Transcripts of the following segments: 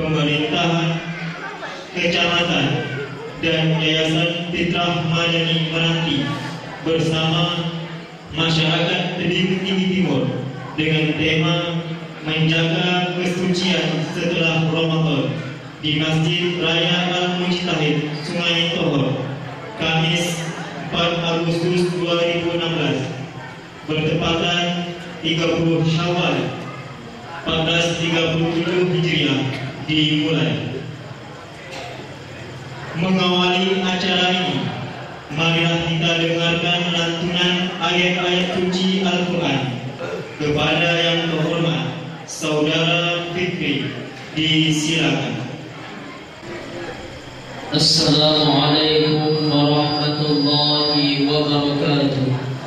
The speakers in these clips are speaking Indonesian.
pemerintahan kecamatan dan Yayasan Fitrah Madani Menanti bersama masyarakat Tebing Tinggi Timur dengan tema menjaga kesucian setelah Ramadan di Masjid Raya Al-Mujtahid Sungai Tohor, Kamis 4 Agustus 2016 bertepatan 30 Syawal 1437 Hijriah dimulai. Mengawali acara ini, marilah kita dengarkan lantunan ayat-ayat suci Al-Quran kepada yang terhormat Saudara Fikri. Disilakan. Assalamualaikum warahmatullahi wabarakatuh.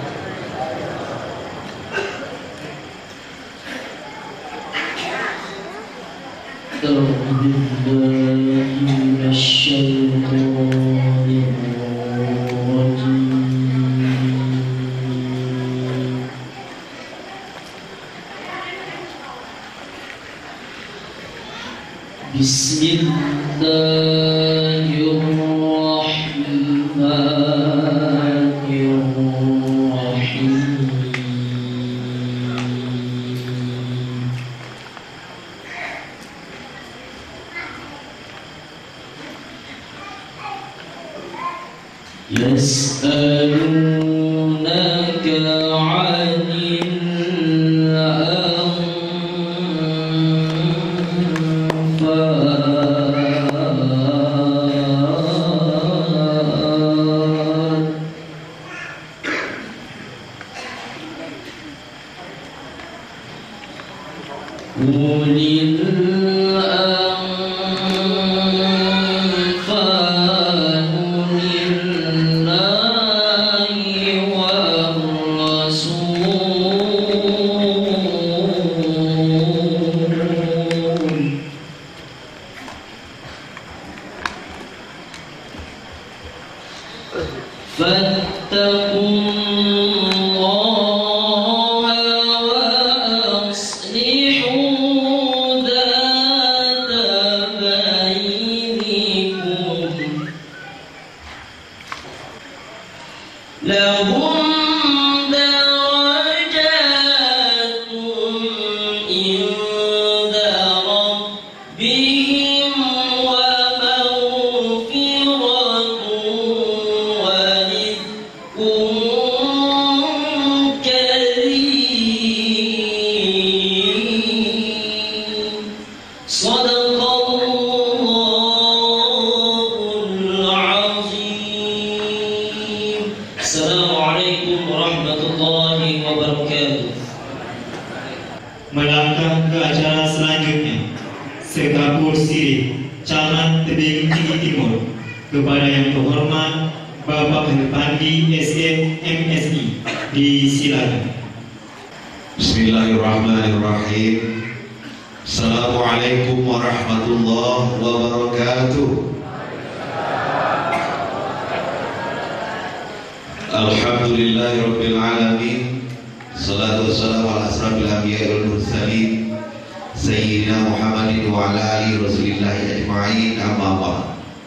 يسألونك عن Melangkah ke acara selanjutnya, Sekapur Sirih, Camat Tebing Tinggi Timur, kepada yang terhormat Bapak Pandi SM MSI. Disilakan. Bismillahirrahmanirrahim. Assalamualaikum warahmatullahi wabarakatuh. Alhamdulillahirabbil alamin. Salatu wassalamu ala asrafil anbiya'i wal mursalin sayyidina Muhammadin wa ala alihi rasulillahi ajma'in, amma ba'd.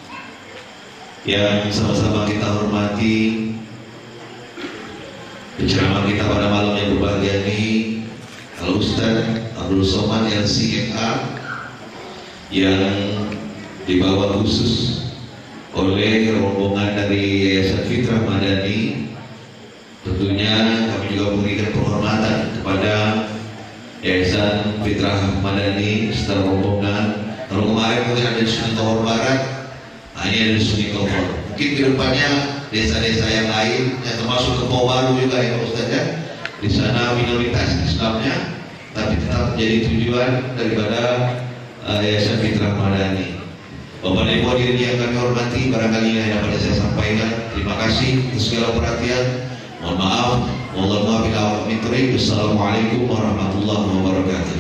Yang sama-sama kita hormati penceramah kita pada malam yang berbahagia ini, Al-Ustaz Abdul Somad LCMA, yang dibawa khusus oleh rombongan dari Yayasan Fitrah Madani. Tentunya kami juga memberikan penghormatan kepada Yayasan Fitrah Madani setelah rombongan. Kalau kemarin mungkin ada di Sungai Tohor Barat, ini ada di Sungai Tohor. Mungkin kedepannya desa-desa yang lain, yang termasuk Kepau Baru juga ya Ustaz ya. Di sana minoritas Islamnya, tapi tetap menjadi tujuan daripada Yayasan Fitrah Madani. Bapak dan Ibu hadirin yang kami hormati, barangkali ini yang dapat saya sampaikan. Terima kasih atas segala perhatian. Mohon maaf, wallahu muwaffiq ila aqwamit thoriq. Wassalamualaikum warahmatullahi wabarakatuh.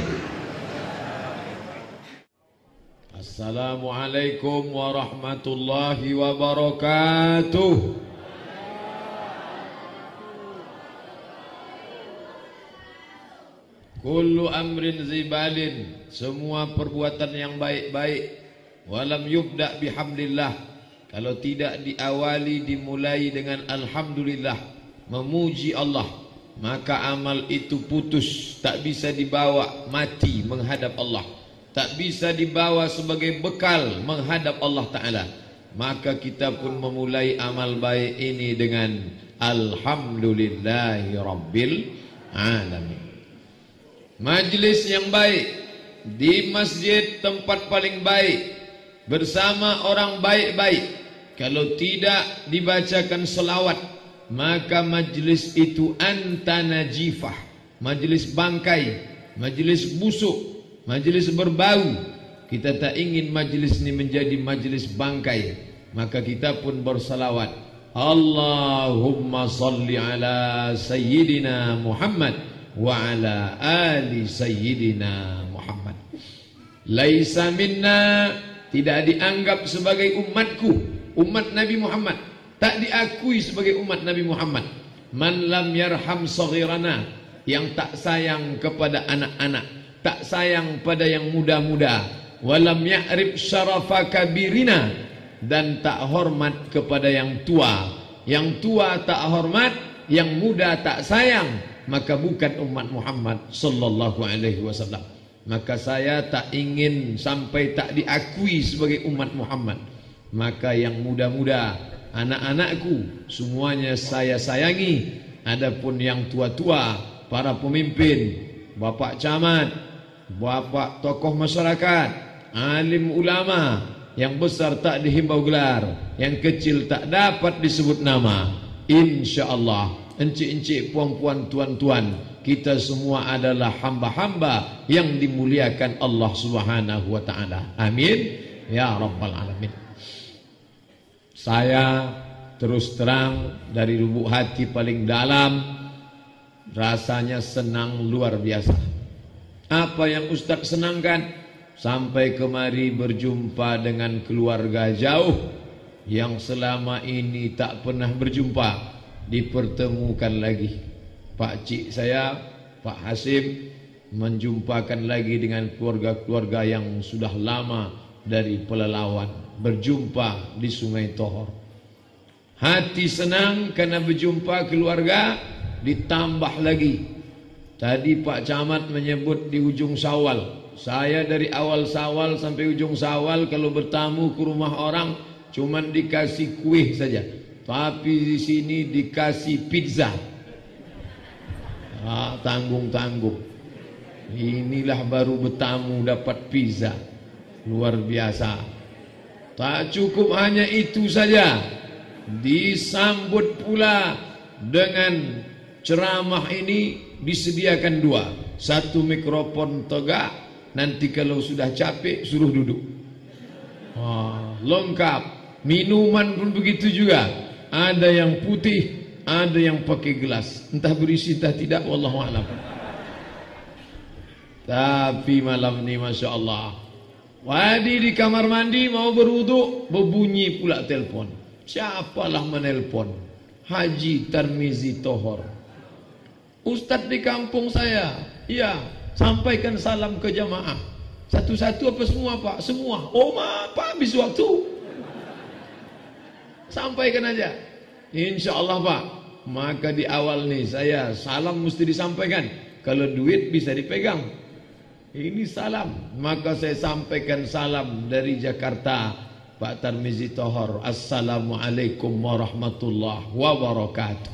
Assalamualaikum warahmatullahi wabarakatuh. kullu amrin zibalin, semua perbuatan yang baik-baik, walam yubda bihamdillah, kalau tidak diawali dimulai dengan alhamdulillah, memuji Allah, maka amal itu putus, tak bisa dibawa mati menghadap Allah, tak bisa dibawa sebagai bekal menghadap Allah Ta'ala. Maka kita pun memulai amal baik ini dengan alhamdulillahi rabbil alamin. Majlis yang baik di masjid, tempat paling baik, bersama orang baik-baik. Kalau tidak dibacakan selawat, maka majlis itu anta najifah, majlis bangkai, majlis busuk, majlis berbau. Kita tak ingin majlis ini menjadi majlis bangkai, maka kita pun bersalawat, Allahumma salli ala sayyidina Muhammad wa ala ali sayyidina Muhammad. Laisa minna, tidak dianggap sebagai umatku, umat Nabi Muhammad, tak diakui sebagai umat Nabi Muhammad. Man lam yarham saghirana, yang tak sayang kepada anak-anak, tak sayang pada yang muda-muda, walam ya'rif syarafa kabirina, dan tak hormat kepada yang tua. Yang tua tak hormat, yang muda tak sayang, maka bukan umat Muhammad sallallahu alaihi wasallam. Maka saya tak ingin sampai tak diakui sebagai umat Muhammad. Maka yang muda-muda, anak-anakku, semuanya saya sayangi. Adapun yang tua-tua, para pemimpin, bapak camat, bapak tokoh masyarakat, alim ulama, yang besar tak dihimbau gelar, yang kecil tak dapat disebut nama. InsyaAllah, encik-encik, puan-puan, tuan-tuan, kita semua adalah hamba-hamba yang dimuliakan Allah Subhanahu wa ta'ala. Amin ya rabbal alamin. Saya terus terang dari lubuk hati paling dalam, rasanya senang luar biasa. Apa yang Ustaz senangkan? Sampai kemari berjumpa dengan keluarga jauh yang selama ini tak pernah berjumpa, dipertemukan lagi. Pak Cik saya, Pak Hasim, menjumpakan lagi dengan keluarga-keluarga yang sudah lama dari Pelalawan, berjumpa di Sungai Tohor. Hati senang karena berjumpa keluarga, ditambah lagi. Tadi Pak Camat menyebut di ujung Syawal. Saya dari awal Syawal sampai ujung Syawal kalau bertamu ke rumah orang cuman dikasih kue saja. Tapi di sini dikasih pizza. Tanggung-tanggung. Inilah baru bertamu dapat pizza. Luar biasa. Tak cukup hanya itu saja, disambut pula dengan ceramah ini disediakan dua. Satu mikrofon tegak, nanti kalau sudah capek suruh duduk. Lengkap. Minuman pun begitu juga. Ada yang putih, ada yang pakai gelas. Entah berisi entah tidak, wallahu a'lam. Tapi malam ni Masya Allah, Wadi di kamar mandi mau berwudu, berbunyi pula telpon. Siapalah menelpon? Haji Tarmizi Tohor. Ustadz di kampung saya, iya, sampaikan salam ke jamaah. Satu-satu apa semua Pak? Semua. Oh Pak, habis waktu. Sampaikan aja. Insya Allah Pak. Maka di awal nih saya salam mesti disampaikan. Kalau duit bisa dipegang. Ini salam. Maka saya sampaikan salam dari Jakarta, Pak Tarmizi Tohor. Assalamualaikum warahmatullahi wabarakatuh.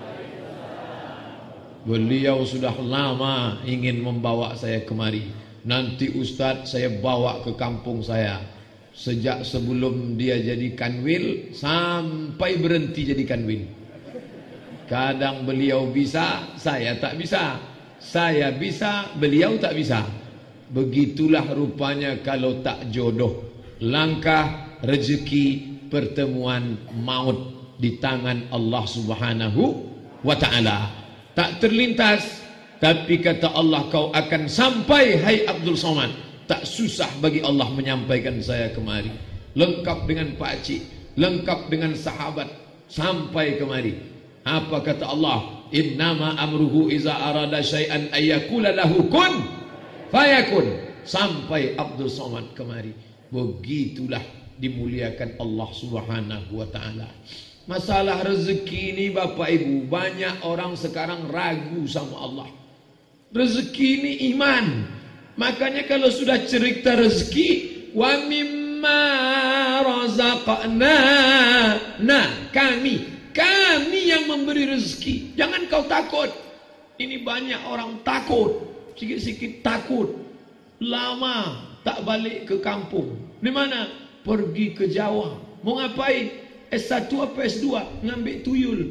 Beliau sudah lama ingin membawa saya kemari. Nanti Ustadz saya bawa ke kampung saya. Sejak sebelum dia jadi kanwil sampai berhenti jadi kanwil. Kadang beliau bisa, saya tak bisa. Saya bisa, beliau tak bisa. Begitulah rupanya kalau tak jodoh. Langkah, rezeki, pertemuan, maut di tangan Allah Subhanahu wa ta'ala. Tak terlintas, tapi kata Allah, kau akan sampai hai Abdul Somad. Tak susah bagi Allah menyampaikan saya kemari. Lengkap dengan pakcik, lengkap dengan sahabat, sampai kemari. Apa kata Allah? Innama amruhu iza arada syai'an ayyakula lahu kun fayakun. Sampai Abdul Somad kemari. Begitulah dimuliakan Allah Subhanahu wa ta'ala. Masalah rezeki ini Bapak Ibu, banyak orang sekarang ragu sama Allah. Rezeki ini iman. Makanya kalau sudah cerita rezeki, wa mimma razaqna, nah kami yang memberi rezeki. Jangan kau takut. Ini banyak orang takut, sikit-sikit takut. Lama tak balik ke kampung. Di mana? Pergi ke Jawa. Mau ngapain? S1 apa S2? Ngambil tuyul.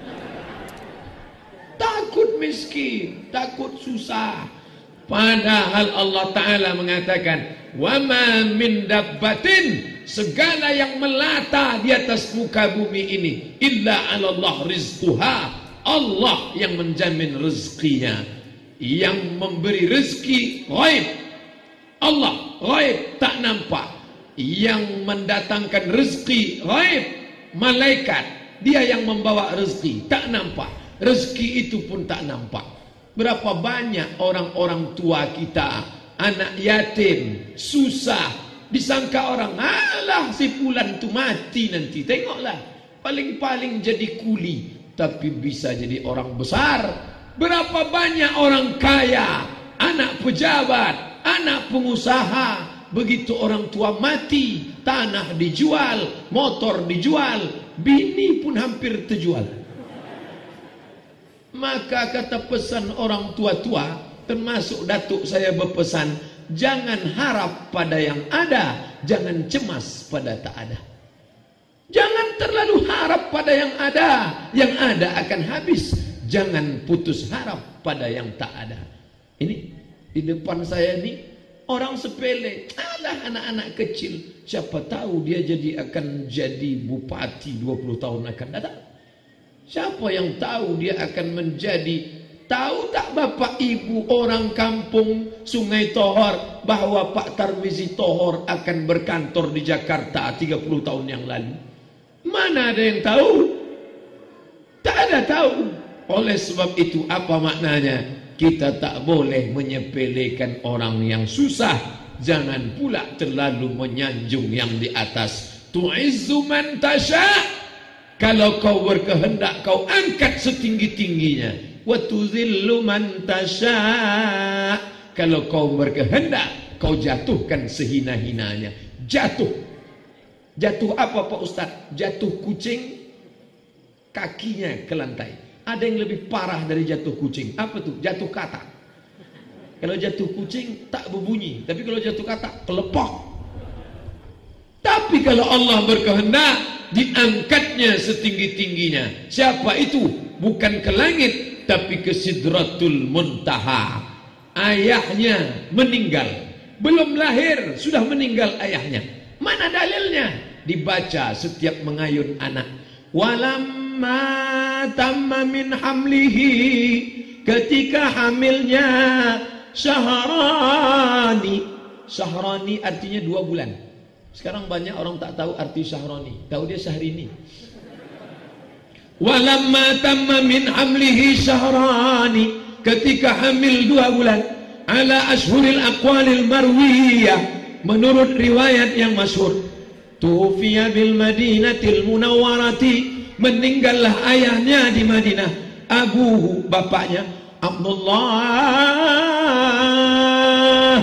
Takut miskin, takut susah. Padahal Allah Ta'ala mengatakan, wa ma min dabbatin, segala yang melata di atas muka bumi ini, illa 'ala Allah rizquha, Allah yang menjamin rezekinya. Yang memberi rezeki ghaib, Allah ghaib, tak nampak. Yang mendatangkan rezeki ghaib, malaikat, dia yang membawa rezeki, tak nampak. Rezeki itu pun tak nampak. Berapa banyak orang-orang tua kita, anak yatim, susah, disangka orang, alah si fulan tu mati nanti, tengoklah, paling-paling jadi kuli, tapi bisa jadi orang besar. Berapa banyak orang kaya, anak pejabat, anak pengusaha, begitu orang tua mati, tanah dijual, motor dijual, bini pun hampir terjual. Maka kata pesan orang tua-tua, termasuk datuk saya berpesan, jangan harap pada yang ada, jangan cemas pada tak ada. Jangan terlalu harap pada yang ada akan habis. Jangan putus harap pada yang tak ada. Ini di depan saya ini orang sepele, alah anak-anak kecil, siapa tahu dia akan jadi bupati 20 tahun akan datang. Siapa yang tahu dia akan menjadi, tahu tak Bapak Ibu orang kampung Sungai Tohor bahwa Pak Tarmizi Tohor akan berkantor di Jakarta 30 tahun yang lalu? Mana ada yang tahu? Tak ada tahu. Oleh sebab itu apa maknanya? Kita tak boleh menyepelekan orang yang susah. Jangan pula terlalu menyanjung yang di atas. Tu'izzu man tasha'. Kalau kau berkehendak, kau angkat setinggi-tingginya. Wa tuzillu man tasha'. Kalau kau berkehendak, kau jatuhkan sehina-hinanya. Jatuh apa Pak Ustaz? Jatuh kucing, kakinya ke lantai. Ada yang lebih parah dari jatuh kucing. Apa tuh? Jatuh katak. Kalau jatuh kucing tak berbunyi, tapi kalau jatuh katak kelepok. Tapi kalau Allah berkehendak, diangkatnya setinggi-tingginya. Siapa itu? Bukan ke langit, tapi ke Sidratul Muntaha. Ayahnya meninggal, belum lahir sudah meninggal ayahnya. Mana dalilnya? Dibaca setiap mengayun anak. Walamma tamma min hamlihi, ketika hamilnya syahrani. Syahrani artinya 2 bulan. Sekarang banyak orang tak tahu arti syahrani, tahu dia syahrini. Walamma tamma min hamlihi syahrani, ketika hamil 2 bulan. Ala ashhuril aqwalil marwiyah, menurut riwayat yang masyhur. Tufiya bil Madinatil Munawwarati, meninggallah ayahnya di Madinah. Abuhu, bapaknya Abdullah.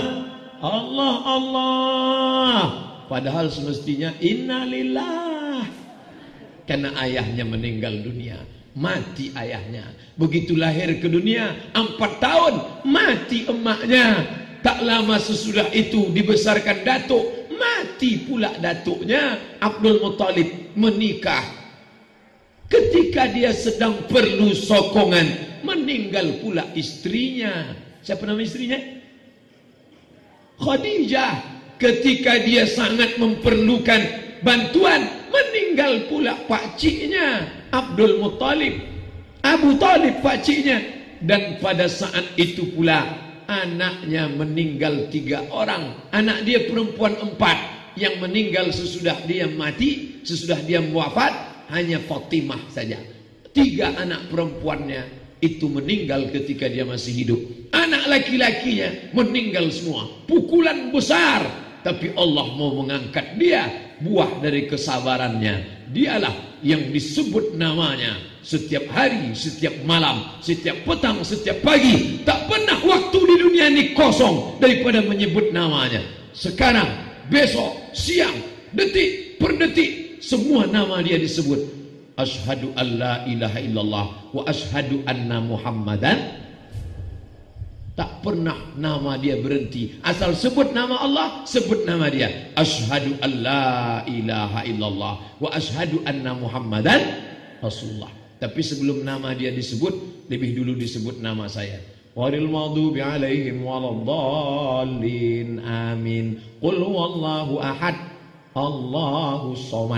Allah. Padahal semestinya innalillah, karena ayahnya meninggal dunia. Mati ayahnya. Begitu lahir ke dunia 4 tahun, mati emaknya. Tak lama sesudah itu dibesarkan datuk, mati pula datuknya. Abdul Muttalib menikah. Ketika dia sedang perlu sokongan, meninggal pula istrinya. Siapa nama istrinya? Khadijah. Ketika dia sangat memerlukan bantuan, meninggal pula pakciknya Abdul Muttalib, Abu Talib pakciknya. Dan pada saat itu pula anaknya meninggal 3 orang. Anak dia perempuan 4. Yang meninggal sesudah dia mati, sesudah dia wafat, hanya Fatimah saja. 3 anak perempuannya itu meninggal ketika dia masih hidup. Anak laki-lakinya meninggal semua. Pukulan besar. Tapi Allah mau mengangkat dia, buah dari kesabarannya. Dialah yang disebut namanya setiap hari, setiap malam, setiap petang, setiap pagi. Tak pernah waktu di dunia ini kosong daripada menyebut namanya. Sekarang, besok, siang, detik per detik, semua nama dia disebut. Asyhadu an la ilaha illallah wa asyhadu anna Muhammadan. Tak pernah nama dia berhenti. Asal sebut nama Allah, sebut nama dia. Asyhadu an la ilaha illallah wa asyhadu anna Muhammadan Rasulullah. Tapi sebelum nama dia disebut, lebih dulu disebut nama saya. Ghairil maghdubi alaihim waladdallin. Amin. Qul huwallahu ahad, Allahus samad.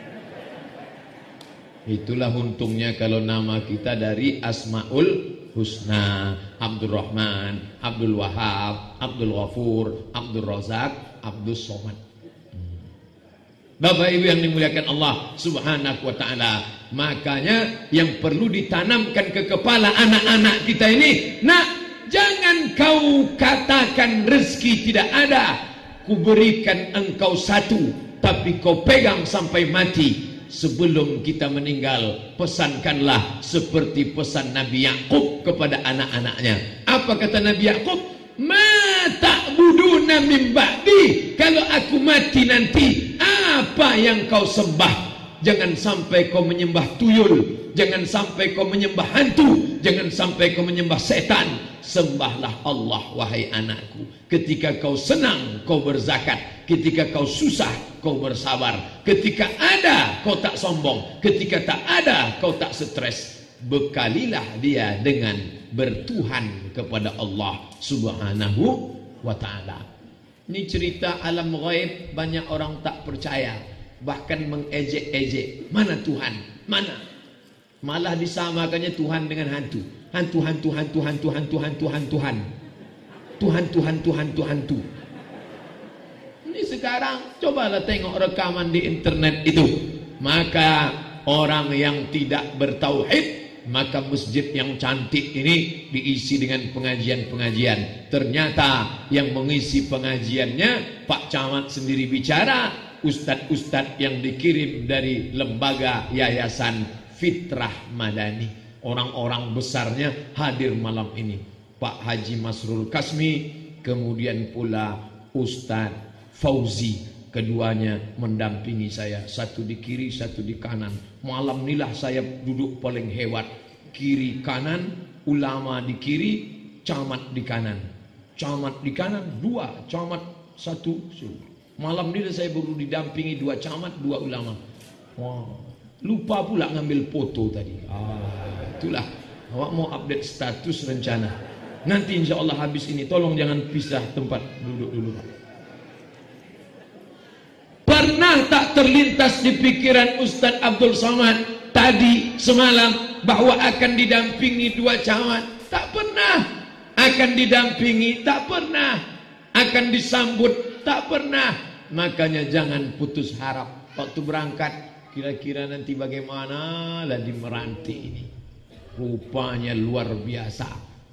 Itulah untungnya kalau nama kita dari Asmaul Husna. Abdul Rahman, Abdul Wahab, Abdul Ghafur, Abdul Razak, Abdul Somad. Bapak Ibu yang dimuliakan Allah Subhanahu wa ta'ala, makanya yang perlu ditanamkan ke kepala anak-anak kita ini, nak, jangan kau katakan rezeki tidak ada. Kuberikan engkau satu, tapi kau pegang sampai mati. Sebelum kita meninggal, pesankanlah seperti pesan Nabi Yakub kepada anak-anaknya. Apa kata Nabi Yakub? Ma ta'buduna min ba'di. Kalau aku mati nanti, apa yang kau sembah? Jangan sampai kau menyembah tuyul, jangan sampai kau menyembah hantu, jangan sampai kau menyembah setan. Sembahlah Allah, wahai anakku. Ketika kau senang, kau berzakat. Ketika kau susah, kau bersabar. Ketika ada, kau tak sombong. Ketika tak ada, kau tak stres. Bekalilah dia dengan bertuhan kepada Allah Subhanahu wa ta'ala. Ini cerita alam ghaib, banyak orang tak percaya, bahkan mengejek-ejek. Mana Tuhan? Mana? Malah disamakannya Tuhan dengan hantu. Hantu. Ini sekarang cobalah tengok rekaman di internet itu. Maka orang yang tidak bertauhid, maka masjid yang cantik ini diisi dengan pengajian-pengajian. Ternyata yang mengisi pengajiannya Pak Camat sendiri bicara, ustadz-ustadz yang dikirim dari lembaga Yayasan Fitrah Madani. Orang-orang besarnya hadir malam ini. Pak Haji Masrul Kasmi, kemudian pula Ustadz Fauzi. Keduanya mendampingi saya, satu di kiri, satu di kanan. Malam inilah saya duduk paling hebat. Kiri kanan, ulama di kiri, camat di kanan. Camat di kanan, 2, camat 1. Malam ini saya baru didampingi 2 camat, 2 ulama. Wow. Lupa pula ngambil foto tadi. Itulah, awak mau update status rencana. Nanti insya Allah habis ini, tolong jangan pisah tempat duduk dulu. Pernah tak terlintas di pikiran Ustadz Abdul Somad tadi semalam bahwa akan didampingi 2 camat? Tak pernah. Akan didampingi? Tak pernah. Akan disambut? Tak pernah. Makanya jangan putus harap. Waktu berangkat, kira-kira nanti bagaimana lah di Meranti ini. Rupanya luar biasa.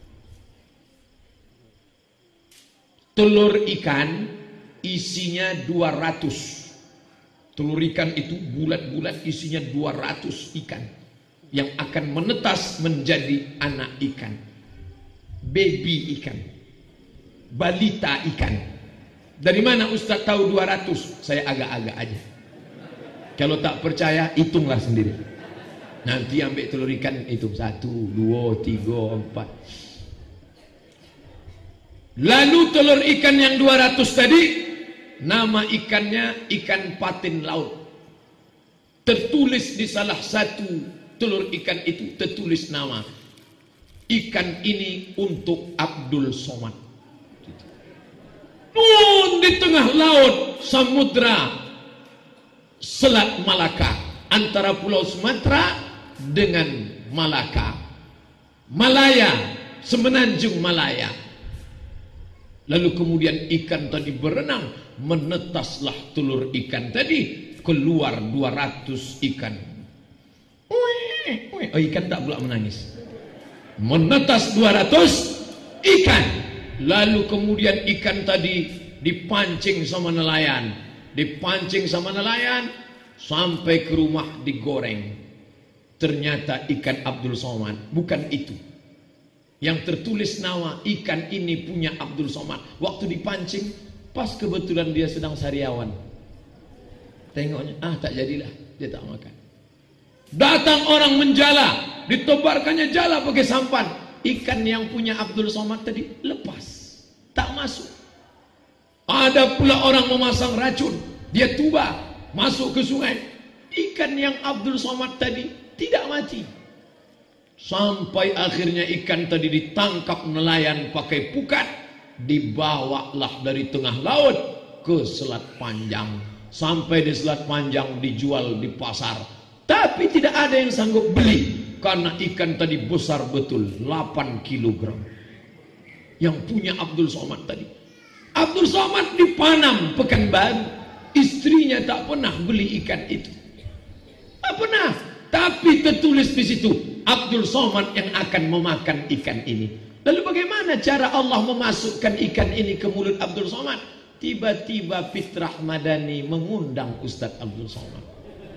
Telur ikan isinya 200. Telur ikan itu bulat-bulat isinya 200 ikan yang akan menetas menjadi anak ikan, baby ikan, balita ikan. Dari mana Ustaz tahu 200? Saya agak-agak aja. Kalau tak percaya, hitunglah sendiri. Nanti ambil telur ikan, hitung 1, 2, 3, 4. Lalu telur ikan yang 200 tadi, nama ikannya ikan patin laut. Tertulis di salah satu telur ikan itu, tertulis nama. Ikan ini untuk Abdul Somad. Di tengah laut, samudra Selat Malaka, antara Pulau Sumatera dengan Malaka, Malaya, semenanjung Malaya. Lalu kemudian ikan tadi berenang, menetaslah telur ikan tadi, keluar 200 ikan. Oh, ikan tak pula menangis. Menetas 200 ikan. Lalu kemudian ikan tadi dipancing sama nelayan. Dipancing sama nelayan sampai ke rumah digoreng. Ternyata ikan Abdul Somad. Bukan itu. Yang tertulis nama ikan ini punya Abdul Somad. Waktu dipancing, pas kebetulan dia sedang sariawan. Tengoknya, tak jadilah. Dia tak makan. Datang orang menjala, ditebarkannya jala pakai sampan. Ikan yang punya Abdul Somad tadi lepas, tak masuk. Ada pula orang memasang racun, dia tuba masuk ke sungai. Ikan yang Abdul Somad tadi tidak mati. Sampai akhirnya ikan tadi ditangkap nelayan pakai pukat, dibawalah dari tengah laut ke Selat Panjang. Sampai di Selat Panjang dijual di pasar. Tapi tidak ada yang sanggup beli karena ikan tadi besar betul, 8 kg. Yang punya Abdul Somad tadi. Abdul Somad di Panam, Pekanbaru. Istrinya tak pernah beli ikan itu. Tak pernah. Tapi tertulis di situ, Abdul Somad yang akan memakan ikan ini. Lalu bagaimana cara Allah memasukkan ikan ini ke mulut Abdul Somad? Tiba-tiba Fitrah Madani mengundang Ustadz Abdul Somad.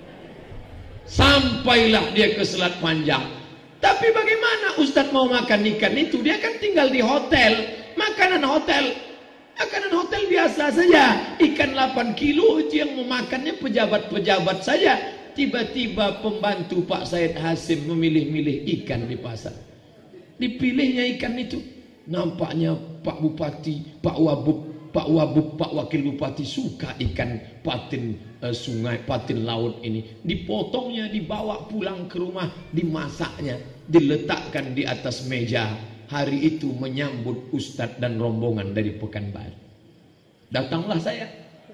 Sampailah dia ke Selat Panjang. Tapi bagaimana Ustadz mau makan ikan itu? Dia kan tinggal di hotel. Makanan hotel biasa saja. Ikan 8 kilo yang memakannya pejabat-pejabat saja. Tiba-tiba pembantu Pak Said Hasim memilih-milih ikan di pasar. Dipilihnya ikan itu. Nampaknya Pak Bupati, Pak Wabub, Pak Wakil Bupati suka ikan patin sungai, patin laut ini. Dipotongnya, dibawa pulang ke rumah, dimasaknya, diletakkan di atas meja. Hari itu menyambut Ustadz dan rombongan dari Pekanbaru. Datanglah saya.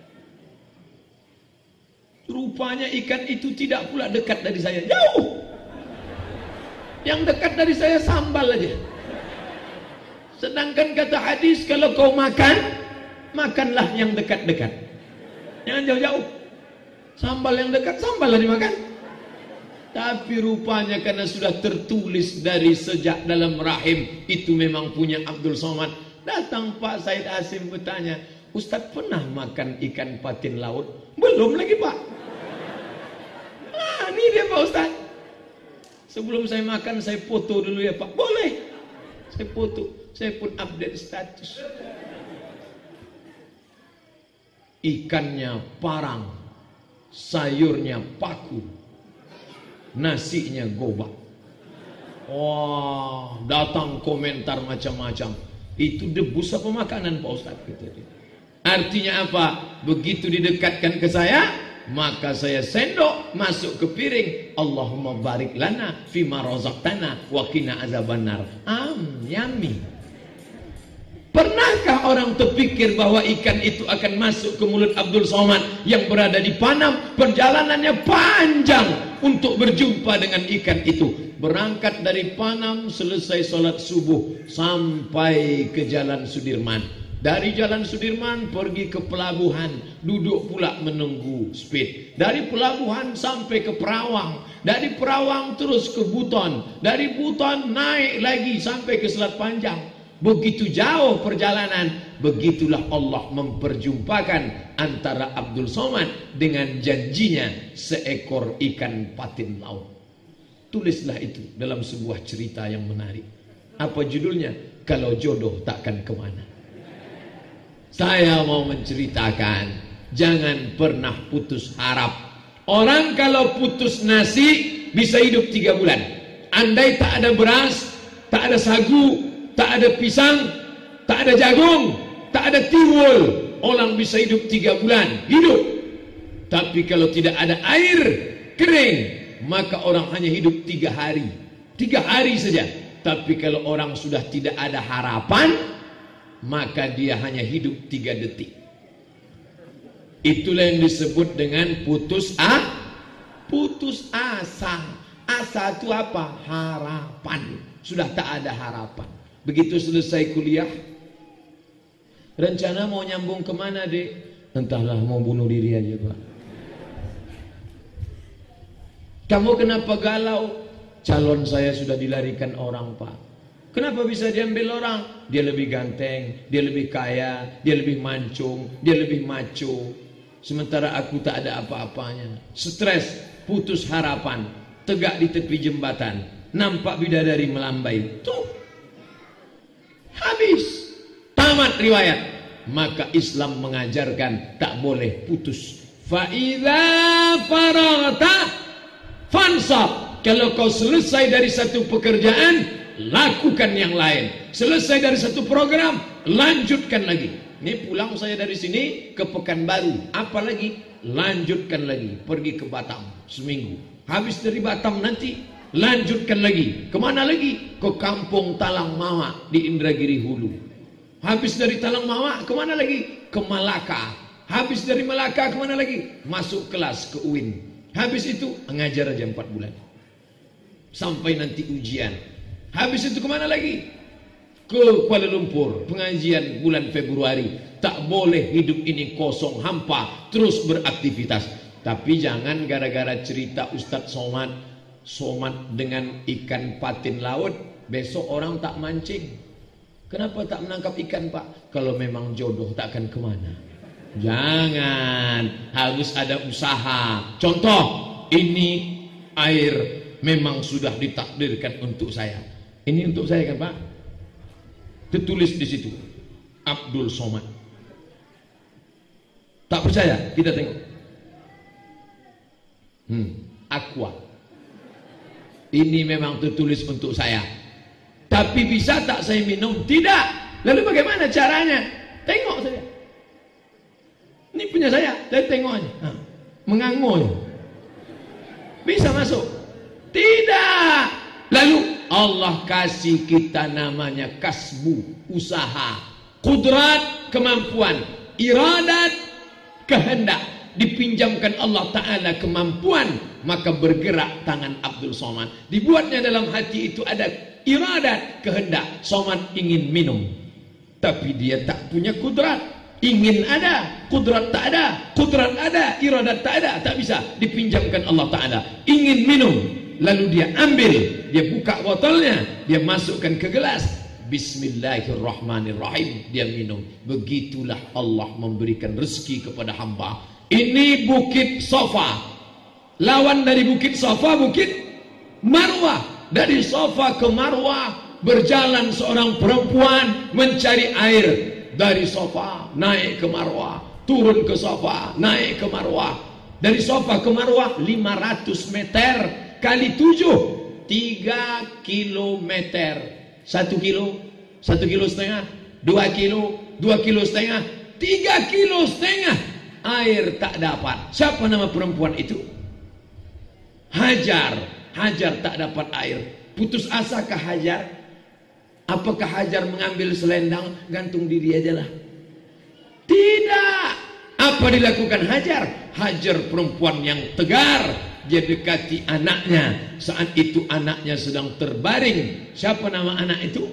Rupanya ikan itu tidak pula dekat dari saya, jauh. Yang dekat dari saya sambal aja. Sedangkan kata hadis, kalau kau makan, makanlah yang dekat-dekat. Jangan jauh-jauh. Sambal yang dekat, sambal lah dimakan. Tapi rupanya karena sudah tertulis dari sejak dalam rahim, itu memang punya Abdul Somad. Datang Pak Said Hasim bertanya, Ustadz pernah makan ikan patin laut? Belum lagi Pak. Ini dia Pak Ustadz. Sebelum saya makan, saya foto dulu ya Pak. Boleh. Saya foto. Saya pun update status. Ikannya parang, sayurnya paku, nasinya gobak. Wah, datang komentar macam-macam. Itu debus apa makanan Pak Ustaz? Artinya apa? Begitu didekatkan ke saya, maka saya sendok masuk ke piring. Allahumma barik lana fima razaqtana wa qina azabannar. Yummy. Pernahkah orang terpikir bahwa ikan itu akan masuk ke mulut Abdul Somad yang berada di Panam? Perjalanannya panjang untuk berjumpa dengan ikan itu. Berangkat dari Panam, selesai sholat subuh, sampai ke Jalan Sudirman. Dari Jalan Sudirman pergi ke pelabuhan, duduk pula menunggu speed. Dari pelabuhan sampai ke Perawang, dari Perawang terus ke Buton, dari Buton naik lagi sampai ke Selat Panjang. Begitu jauh perjalanan, begitulah Allah memperjumpakan antara Abdul Somad dengan janjinya seekor ikan patin laut. Tulislah itu dalam sebuah cerita yang menarik. Apa judulnya? Kalau jodoh takkan kemana. Saya mau menceritakan, jangan pernah putus harap. Orang kalau putus nasi bisa hidup 3 bulan. Andai tak ada beras, tak ada sagu, tak ada pisang, tak ada jagung, tak ada tiwul, orang bisa hidup 3 bulan, hidup. Tapi kalau tidak ada air kering, maka orang hanya hidup 3 hari. 3 hari saja. Tapi kalau orang sudah tidak ada harapan, maka dia hanya hidup 3 detik. Itulah yang disebut dengan putus asa. Asa itu apa? Harapan. Sudah tak ada harapan. Begitu selesai kuliah, rencana mau nyambung kemana dek? Entahlah, mau bunuh diri aja Pak. Kamu kenapa galau? calon saya sudah dilarikan orang, Pak. Kenapa bisa diambil orang? Dia lebih ganteng, dia lebih kaya, dia lebih mancung, dia lebih maco. Sementara aku tak ada apa-apanya. Stres, putus harapan, tegak di tepi jembatan, nampak bidadari melambai. Tuh, habis, tamat riwayat. Maka Islam mengajarkan tak boleh putus. Fa idza faragta fansab. Kalau kau selesai dari satu pekerjaan, lakukan yang lain. Selesai dari satu program, lanjutkan lagi. Ini pulang saya dari sini ke Pekanbaru, apalagi lanjutkan lagi, pergi ke Batam seminggu. Habis dari Batam nanti lanjutkan lagi. Kemana lagi? Ke Kampung Talang Mawa di Indragiri Hulu. Habis dari Talang Mawa kemana lagi? Ke Malaka. Habis dari Malaka kemana lagi? Masuk kelas ke UIN. Habis itu ngajar aja 4 bulan sampai nanti ujian. Habis itu kemana lagi? Ke Kuala Lumpur, pengajian bulan Februari. Tak boleh hidup ini kosong hampa, terus beraktivitas. Tapi jangan gara-gara cerita Ustadz Somad dengan ikan patin laut, besok orang tak mancing. Kenapa tak menangkap ikan, Pak? Kalau memang jodoh tak akan kemana. Jangan, harus ada usaha. Contoh, ini air memang sudah ditakdirkan untuk saya. Ini untuk saya kan, Pak? Tertulis di situ Abdul Somad. Tak percaya? Kita tengok. Aqua. Ini memang tertulis untuk saya. Tapi bisa tak saya minum? Tidak. Lalu bagaimana caranya? Tengok saja. Ini punya saya tengok aja. Mengangoy. Bisa masuk? Tidak. Lalu Allah kasih kita namanya kasbu, usaha, kudrat, kemampuan, iradat, kehendak. Dipinjamkan Allah Ta'ala kemampuan, maka bergerak tangan Abdul Somad. Dibuatnya dalam hati itu ada iradat, kehendak. Somad ingin minum, tapi dia tak punya kudrat. Ingin ada, kudrat tak ada. Kudrat ada, iradat tak ada. Tak bisa, dipinjamkan Allah Ta'ala. Ingin minum, lalu dia ambil, dia buka botolnya, dia masukkan ke gelas. Bismillahirrahmanirrahim. Dia minum. Begitulah Allah memberikan rezeki kepada hamba. Ini Bukit Sofa. Lawan dari Bukit Sofa, Bukit Marwah. Dari Sofa ke Marwah berjalan seorang perempuan mencari air. Dari Sofa naik ke Marwah, turun ke Sofa, naik ke Marwah. Dari Sofa ke Marwah 500 meter kali 7, 3 kilometer. 1 kilo, 1,5 kilo, 2 kilo, 2,5 kilo, 3,5 kilo. Air tak dapat. Siapa nama perempuan itu? Hajar. Hajar tak dapat air. Putus asa kah Hajar? Apakah Hajar mengambil selendang, gantung diri aja lah? Tidak. Apa dilakukan Hajar? Hajar perempuan yang tegar. Dia dekati anaknya. Saat itu anaknya sedang terbaring. Siapa nama anak itu?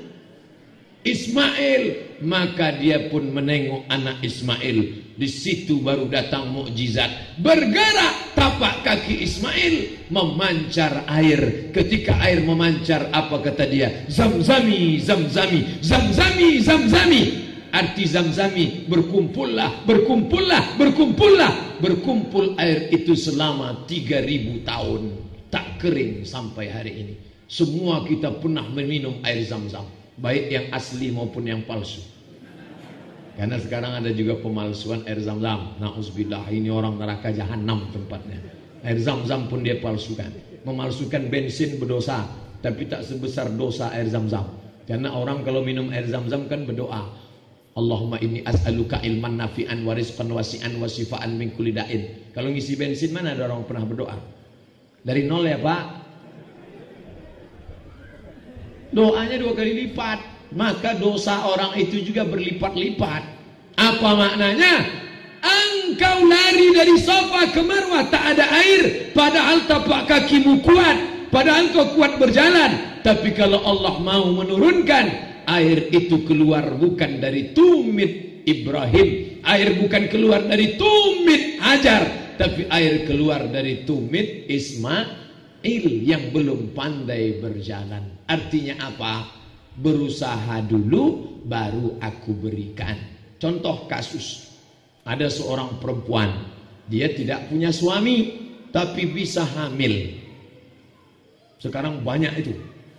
Ismail. Maka dia pun menengok anak Ismail. Di situ baru datang mukjizat. Bergerak tapak kaki Ismail, memancar air. Ketika air memancar, apa kata dia? Zamzami, zamzami, zamzami, zamzami. Arti zamzami, berkumpullah, berkumpullah, berkumpullah. Berkumpul air itu selama 3.000 tahun. Tak kering sampai hari ini. Semua kita pernah meminum air zam-zam, baik yang asli maupun yang palsu. Karena sekarang ada juga pemalsuan air zam-zam. Na'udzubillah, ini orang neraka jahanam tempatnya. Air zam-zam pun dia palsukan. Memalsukan bensin berdosa, tapi tak sebesar dosa air zam-zam. Karena orang kalau minum air zam-zam kan berdoa, Allahumma inni as'aluka ilman nafi'an wa rizqan wasi'an wa sifaan min kulli da'in. Kalau ngisi bensin mana ada orang pernah berdoa? Dari nol ya Pak. Doanya 2 kali lipat. Maka dosa orang itu juga berlipat-lipat. Apa maknanya? Engkau lari dari Sofa ke Marwah, tak ada air, padahal tapak kakimu kuat, padahal kau kuat berjalan. Tapi kalau Allah mau menurunkan, air itu keluar bukan dari tumit Ibrahim, air bukan keluar dari tumit Hajar, tapi air keluar dari tumit Ismail. yang belum pandai berjalan. Artinya apa? Berusaha dulu baru aku berikan. Contoh kasus, ada seorang perempuan, dia tidak punya suami tapi bisa hamil. Sekarang banyak itu.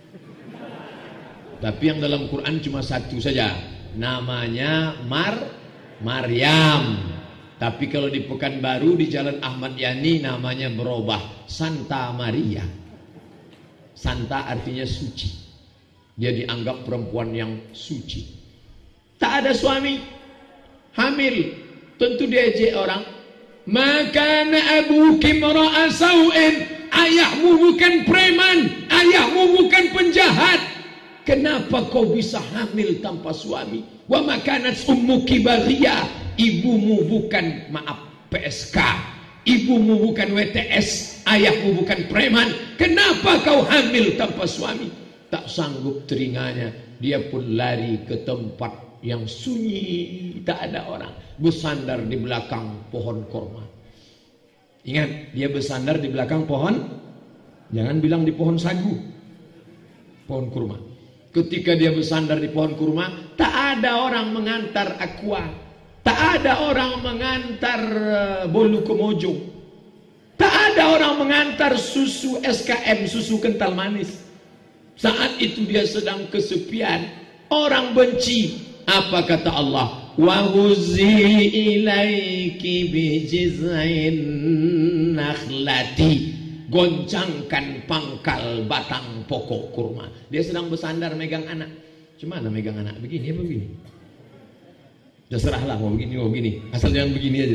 Tapi yang dalam Quran cuma satu saja, namanya Maryam. Tapi kalau di Pekanbaru di Jalan Ahmad Yani namanya berubah, Santa Maria. Santa artinya suci. Dia dianggap perempuan yang suci. Tak ada suami, hamil. Tentu diejek orang. Maka abuki mara'a sau'in. Ayahmu bukan preman, ayahmu bukan penjahat. Kenapa kau bisa hamil tanpa suami? Wa makanat ummuki baghiyah. Ibumu bukan, maaf, PSK. Ibumu bukan WTS. Ayahmu bukan preman. Kenapa kau hamil tanpa suami? Tak sanggup telinganya, dia pun lari ke tempat yang sunyi, tak ada orang. Bersandar di belakang pohon kurma. Ingat, dia bersandar di belakang pohon. Jangan bilang di pohon sagu, pohon kurma. Ketika dia bersandar di pohon kurma, tak ada orang mengantar aqua. Tak ada orang mengantar bolu kemojo. Tak ada orang mengantar susu SKM, susu kental manis. Saat itu dia sedang kesepian. Orang benci. Apa kata Allah? Wa huzi ilaiki bijiz'in nakhlati. Goncangkan pangkal batang pokok kurma. Dia sedang bersandar megang anak. Cuma megang anak begini apa begini? Terserahlah mau begini, asal jangan begini aja.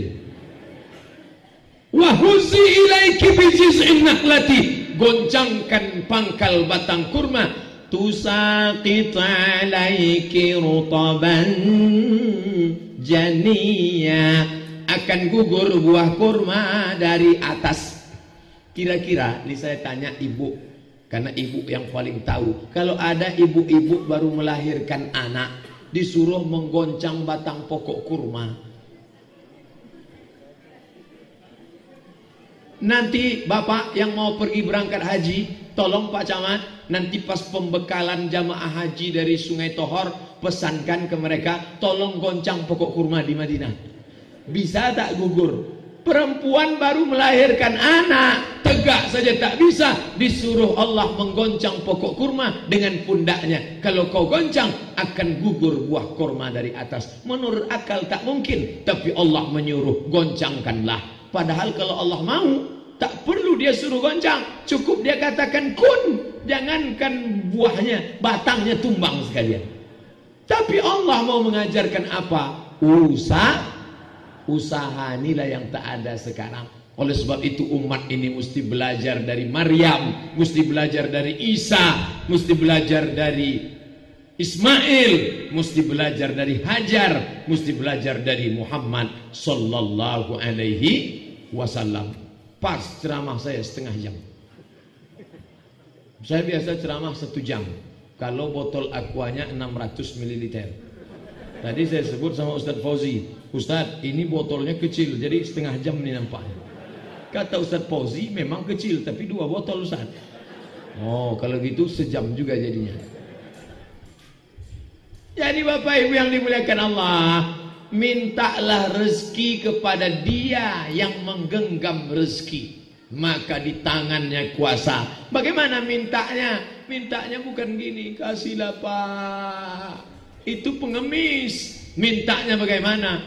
Wa huzi ilaiki bijiz'in nakhlati. Goncangkan pangkal batang kurma. Tusaqit alaiki rutaban janiya. Akan gugur buah kurma dari atas. Kira-kira ini saya tanya ibu, karena ibu yang paling tahu. Kalau ada ibu-ibu baru melahirkan anak, disuruh menggoncang batang pokok kurma, nanti bapak yang mau pergi berangkat haji, tolong Pak Camat, nanti pas pembekalan jamaah haji dari Sungai Tohor, pesankan ke mereka, tolong goncang pokok kurma di Madinah. Bisa tak gugur? Perempuan baru melahirkan anak, tegak saja tak bisa, disuruh Allah menggoncang pokok kurma dengan pundaknya. Kalau kau goncang, akan gugur buah kurma dari atas. Menurut akal tak mungkin, tapi Allah menyuruh, goncangkanlah. Padahal kalau Allah mau, tak perlu dia suruh goncang, cukup dia katakan kun. Jangankan buahnya, batangnya tumbang sekalian. Tapi Allah mau mengajarkan apa? Usaha inilah yang tak ada sekarang. Oleh sebab itu umat ini mesti belajar dari Maryam, mesti belajar dari Isa, mesti belajar dari Ismail, mesti belajar dari Hajar, mesti belajar dari Muhammad sallallahu alaihi wasallam. Pas ceramah saya setengah jam. Saya biasa ceramah 1 jam. Kalau botol aquanya 600 ml. Tadi saya sebut sama Ustadz Fauzi, Ustadz ini botolnya kecil, jadi setengah jam ini nampaknya. Kata Ustadz Fauzi memang kecil, tapi 2 botol Ustadz. Oh kalau gitu sejam juga jadinya. Jadi Bapak Ibu yang dimuliakan Allah, mintalah rezeki kepada Dia yang menggenggam rezeki, maka di tangannya kuasa. Bagaimana mintanya? Mintanya bukan gini, kasihlah Pak, itu pengemis. Mintanya bagaimana?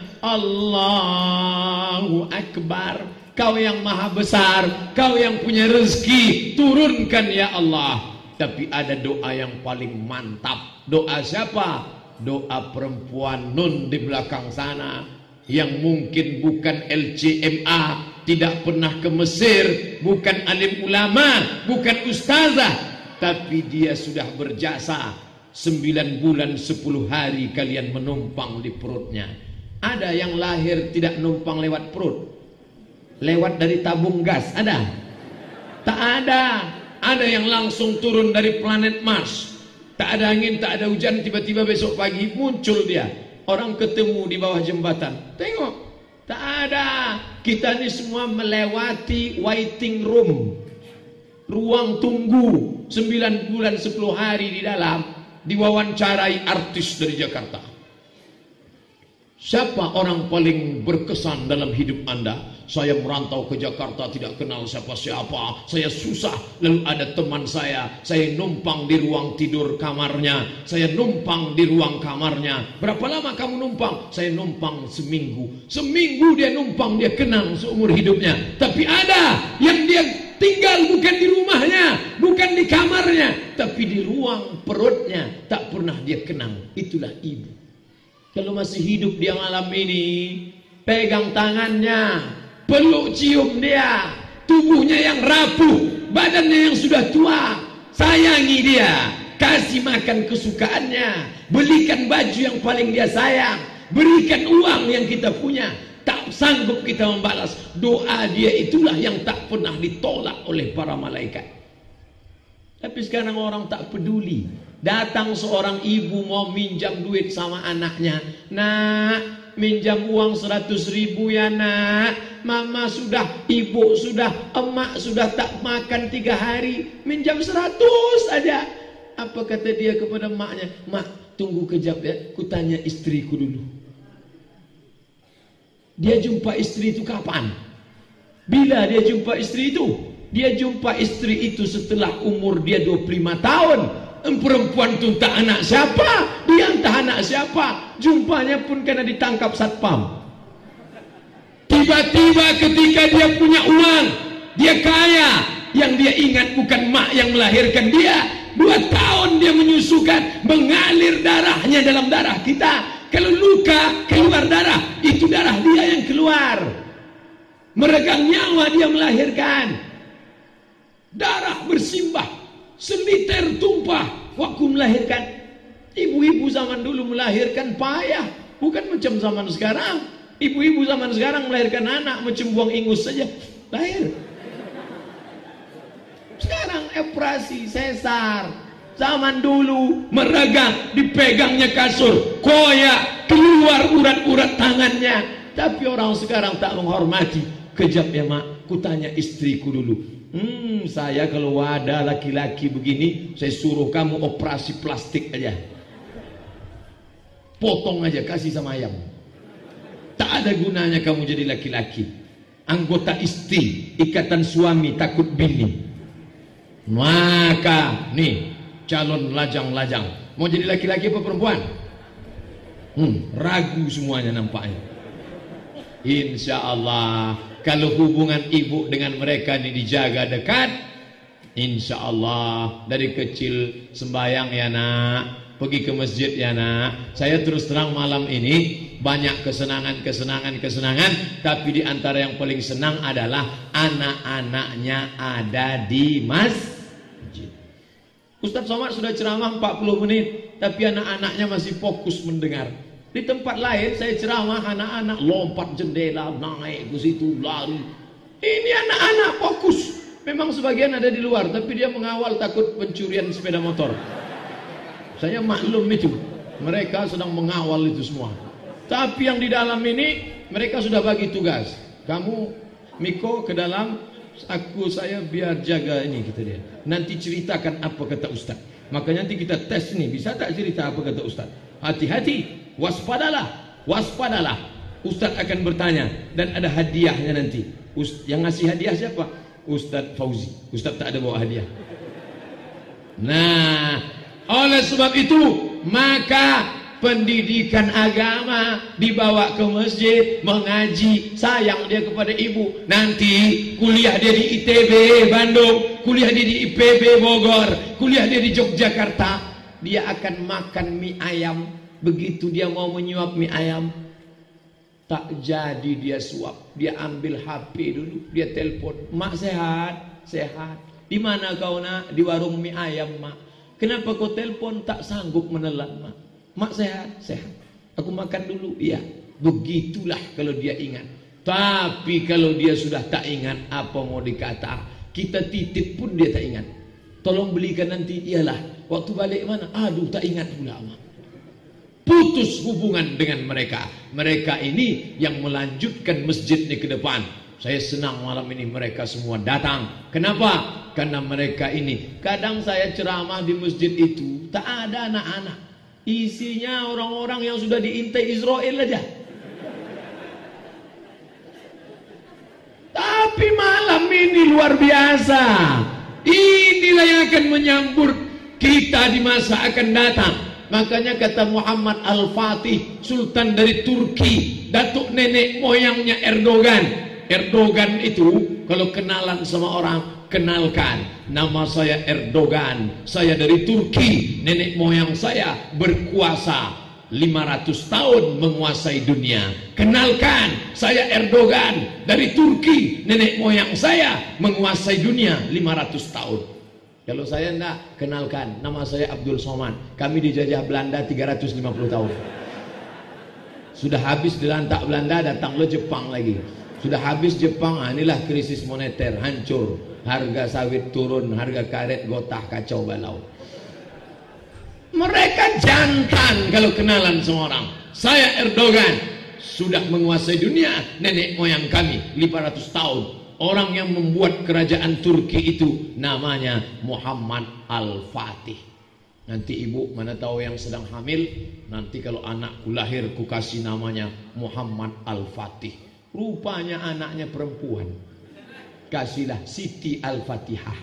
Allahu Akbar, Kau yang maha besar, Kau yang punya rezeki, turunkan ya Allah. Tapi ada doa yang paling mantap. Doa siapa? Doa perempuan nun di belakang sana, yang mungkin bukan LCMA, tidak pernah ke Mesir, bukan alim ulama, bukan ustazah, tapi dia sudah berjasa 9 bulan 10 hari kalian menumpang di perutnya. Ada yang lahir tidak numpang lewat perut, lewat dari tabung gas, ada? Tak ada. Ada yang langsung turun dari planet Mars, tak ada angin, tak ada hujan, tiba-tiba besok pagi muncul dia. Orang ketemu di bawah jembatan, tengok, tak ada. Kita ini semua melewati waiting room. ruang tunggu 9 bulan 10 hari di dalam, diwawancarai artis dari Jakarta. Siapa orang paling berkesan dalam hidup Anda? Saya merantau ke Jakarta, tidak kenal siapa-siapa, saya susah. Lalu ada teman saya numpang di ruang tidur kamarnya, saya numpang di ruang kamarnya. Berapa lama kamu numpang? Saya numpang seminggu. Seminggu dia numpang, dia kenang seumur hidupnya. Tapi ada yang dia tinggal bukan di rumahnya, bukan di kamarnya, tapi di ruang perutnya, tak pernah dia kenang. Itulah ibu. Kalau masih hidup dia malam ini, pegang tangannya, peluk cium dia, tubuhnya yang rapuh, badannya yang sudah tua, sayangi dia, kasih makan kesukaannya, belikan baju yang paling dia sayang, berikan uang yang kita punya. Tak sanggup kita membalas doa dia, itulah yang tak pernah ditolak oleh para malaikat. Tapi sekarang orang tak peduli. Datang seorang ibu mau minjam duit sama anaknya. Nak, minjam uang 100.000 ya nak. Mama sudah, ibu sudah, emak sudah tak makan 3 hari. Minjam 100 aja. Apa kata dia kepada emaknya? Mak, tunggu kejap ya, ku tanya istriku dulu. Dia jumpa istri itu kapan? Bila dia jumpa istri itu? Dia jumpa istri itu setelah umur dia 25 tahun. Perempuan itu entah anak siapa, dia entah anak siapa. Jumpanya pun karena ditangkap satpam. Tiba-tiba ketika dia punya uang, dia kaya, yang dia ingat bukan mak yang melahirkan dia. 2 tahun dia menyusukan, mengalir darahnya dalam darah kita. Kalau luka keluar darah, itu darah dia yang keluar. Meregang nyawa dia melahirkan. Darah bersimbah, seliter tumpah waktu melahirkan. Ibu-ibu zaman dulu melahirkan payah, bukan macam zaman sekarang. Ibu-ibu zaman sekarang melahirkan anak macam buang ingus saja, lahir. Sekarang operasi sesar. Zaman dulu meregang, dipegangnya kasur, koyak, keluar urat-urat tangannya. Tapi orang sekarang tak menghormati. Kejap ya mak, ku tanya istriku dulu. Saya kalau ada laki-laki begini, saya suruh kamu operasi plastik aja. Potong aja, kasih sama ayam. Tak ada gunanya kamu jadi laki-laki. Anggota istri, ikatan suami takut bini. Maka nih calon lajang-lajang, mau jadi laki-laki apa perempuan? Ragu semuanya nampaknya. Insya Allah kalau hubungan ibu dengan mereka ini dijaga dekat, insya Allah dari kecil sembahyang ya nak, pergi ke masjid ya nak. Saya terus terang malam ini banyak kesenangan, tapi di antara yang paling senang adalah anak-anaknya ada di masjid. Ustaz Somad sudah ceramah 40 menit, tapi anak-anaknya masih fokus mendengar. Di tempat lain saya ceramah, anak-anak lompat jendela, naik ke situ, lari. Ini anak-anak fokus. Memang sebagian ada di luar, tapi dia mengawal takut pencurian sepeda motor. Saya maklum itu. Mereka sedang mengawal itu semua. Tapi yang di dalam ini, mereka sudah bagi tugas. Kamu, Miko, ke dalam, saya biar jaga ini, kata dia. Nanti ceritakan apa kata Ustaz. Maka nanti kita tes ini, bisa tak cerita apa kata Ustaz? Hati-hati, waspadalah, waspadalah. Ustaz akan bertanya dan ada hadiahnya nanti. Yang ngasih hadiah siapa? Ustaz Fauzi. Ustaz tak ada bawa hadiah. Nah, oleh sebab itu maka pendidikan agama dibawa ke masjid, mengaji, sayang dia kepada ibu. Nanti kuliah dia di ITB Bandung, kuliah dia di IPB Bogor, kuliah dia di Yogyakarta. Dia akan makan mie ayam. Begitu dia mau menyuap mie ayam, tak jadi dia suap. Dia ambil HP dulu, dia telepon, mak sehat, sehat. Di mana kau nak? Di warung mie ayam mak. Kenapa kau telepon? Tak sanggup menelan mak. Mak sehat, sehat. Aku makan dulu. Iya, begitulah kalau dia ingat. Tapi kalau dia sudah tak ingat, apa mau dikata? Kita titip pun dia tak ingat. Tolong belikan nanti. Iyalah, waktu balik mana? Aduh, tak ingat pula mak. Putus hubungan dengan mereka. Mereka ini yang melanjutkan masjid ini ke depan. Saya senang malam ini mereka semua datang. Kenapa? Karena mereka ini, kadang saya ceramah di masjid itu tak ada anak-anak, isinya orang-orang yang sudah diintai Israel aja. Tapi malam ini luar biasa. Inilah yang akan menyambut kita di masa akan datang. Makanya kata Muhammad Al-Fatih, Sultan dari Turki, datuk nenek moyangnya Erdogan. Erdogan itu kalau kenalan sama orang, kenalkan, nama saya Erdogan, saya dari Turki, nenek moyang saya berkuasa 500 tahun menguasai dunia. Kenalkan, saya Erdogan dari Turki, nenek moyang saya menguasai dunia 500 tahun. Kalau saya enggak, kenalkan, nama saya Abdul Somad, kami dijajah Belanda 350 tahun. Sudah habis dilantak Belanda, datang lo Jepang lagi. Sudah habis Jepang, inilah krisis moneter, hancur, harga sawit turun, harga karet gotah, kacau balau. Mereka jantan kalau kenalan sama orang. Saya Erdogan, sudah menguasai dunia, nenek moyang kami 500 tahun. Orang yang membuat kerajaan Turki itu namanya Muhammad Al-Fatih. Nanti ibu mana tahu yang sedang hamil, nanti kalau anakku lahir ku kasih namanya Muhammad Al-Fatih. Rupanya anaknya perempuan, kasihlah Siti Al-Fatihah.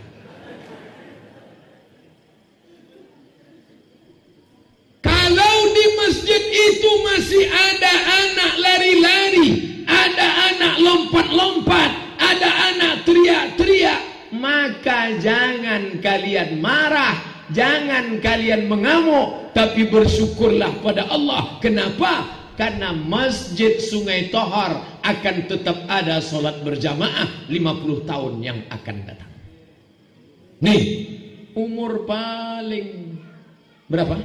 Kalau di masjid itu masih ada anak lari-lari, ada anak lompat-lompat, ada anak teriak-teriak, maka jangan kalian marah, jangan kalian mengamuk, tapi bersyukurlah pada Allah. Kenapa? Karena Masjid Sungai Tohor akan tetap ada solat berjamaah 50 tahun yang akan datang. Nih, umur paling berapa?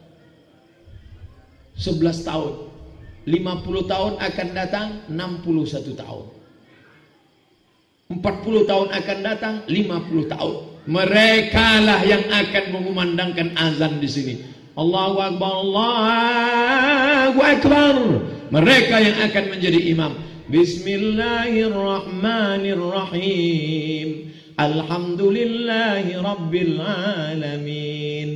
11 tahun. 50 tahun akan datang 61 tahun. 40 tahun akan datang 50 tahun. Mereka lah yang akan mengumandangkan azan di sini. Allahu Akbar, Allahu Akbar. Mereka yang akan menjadi imam. Bismillahirrahmanirrahim. Alhamdulillahi Rabbil Alamin.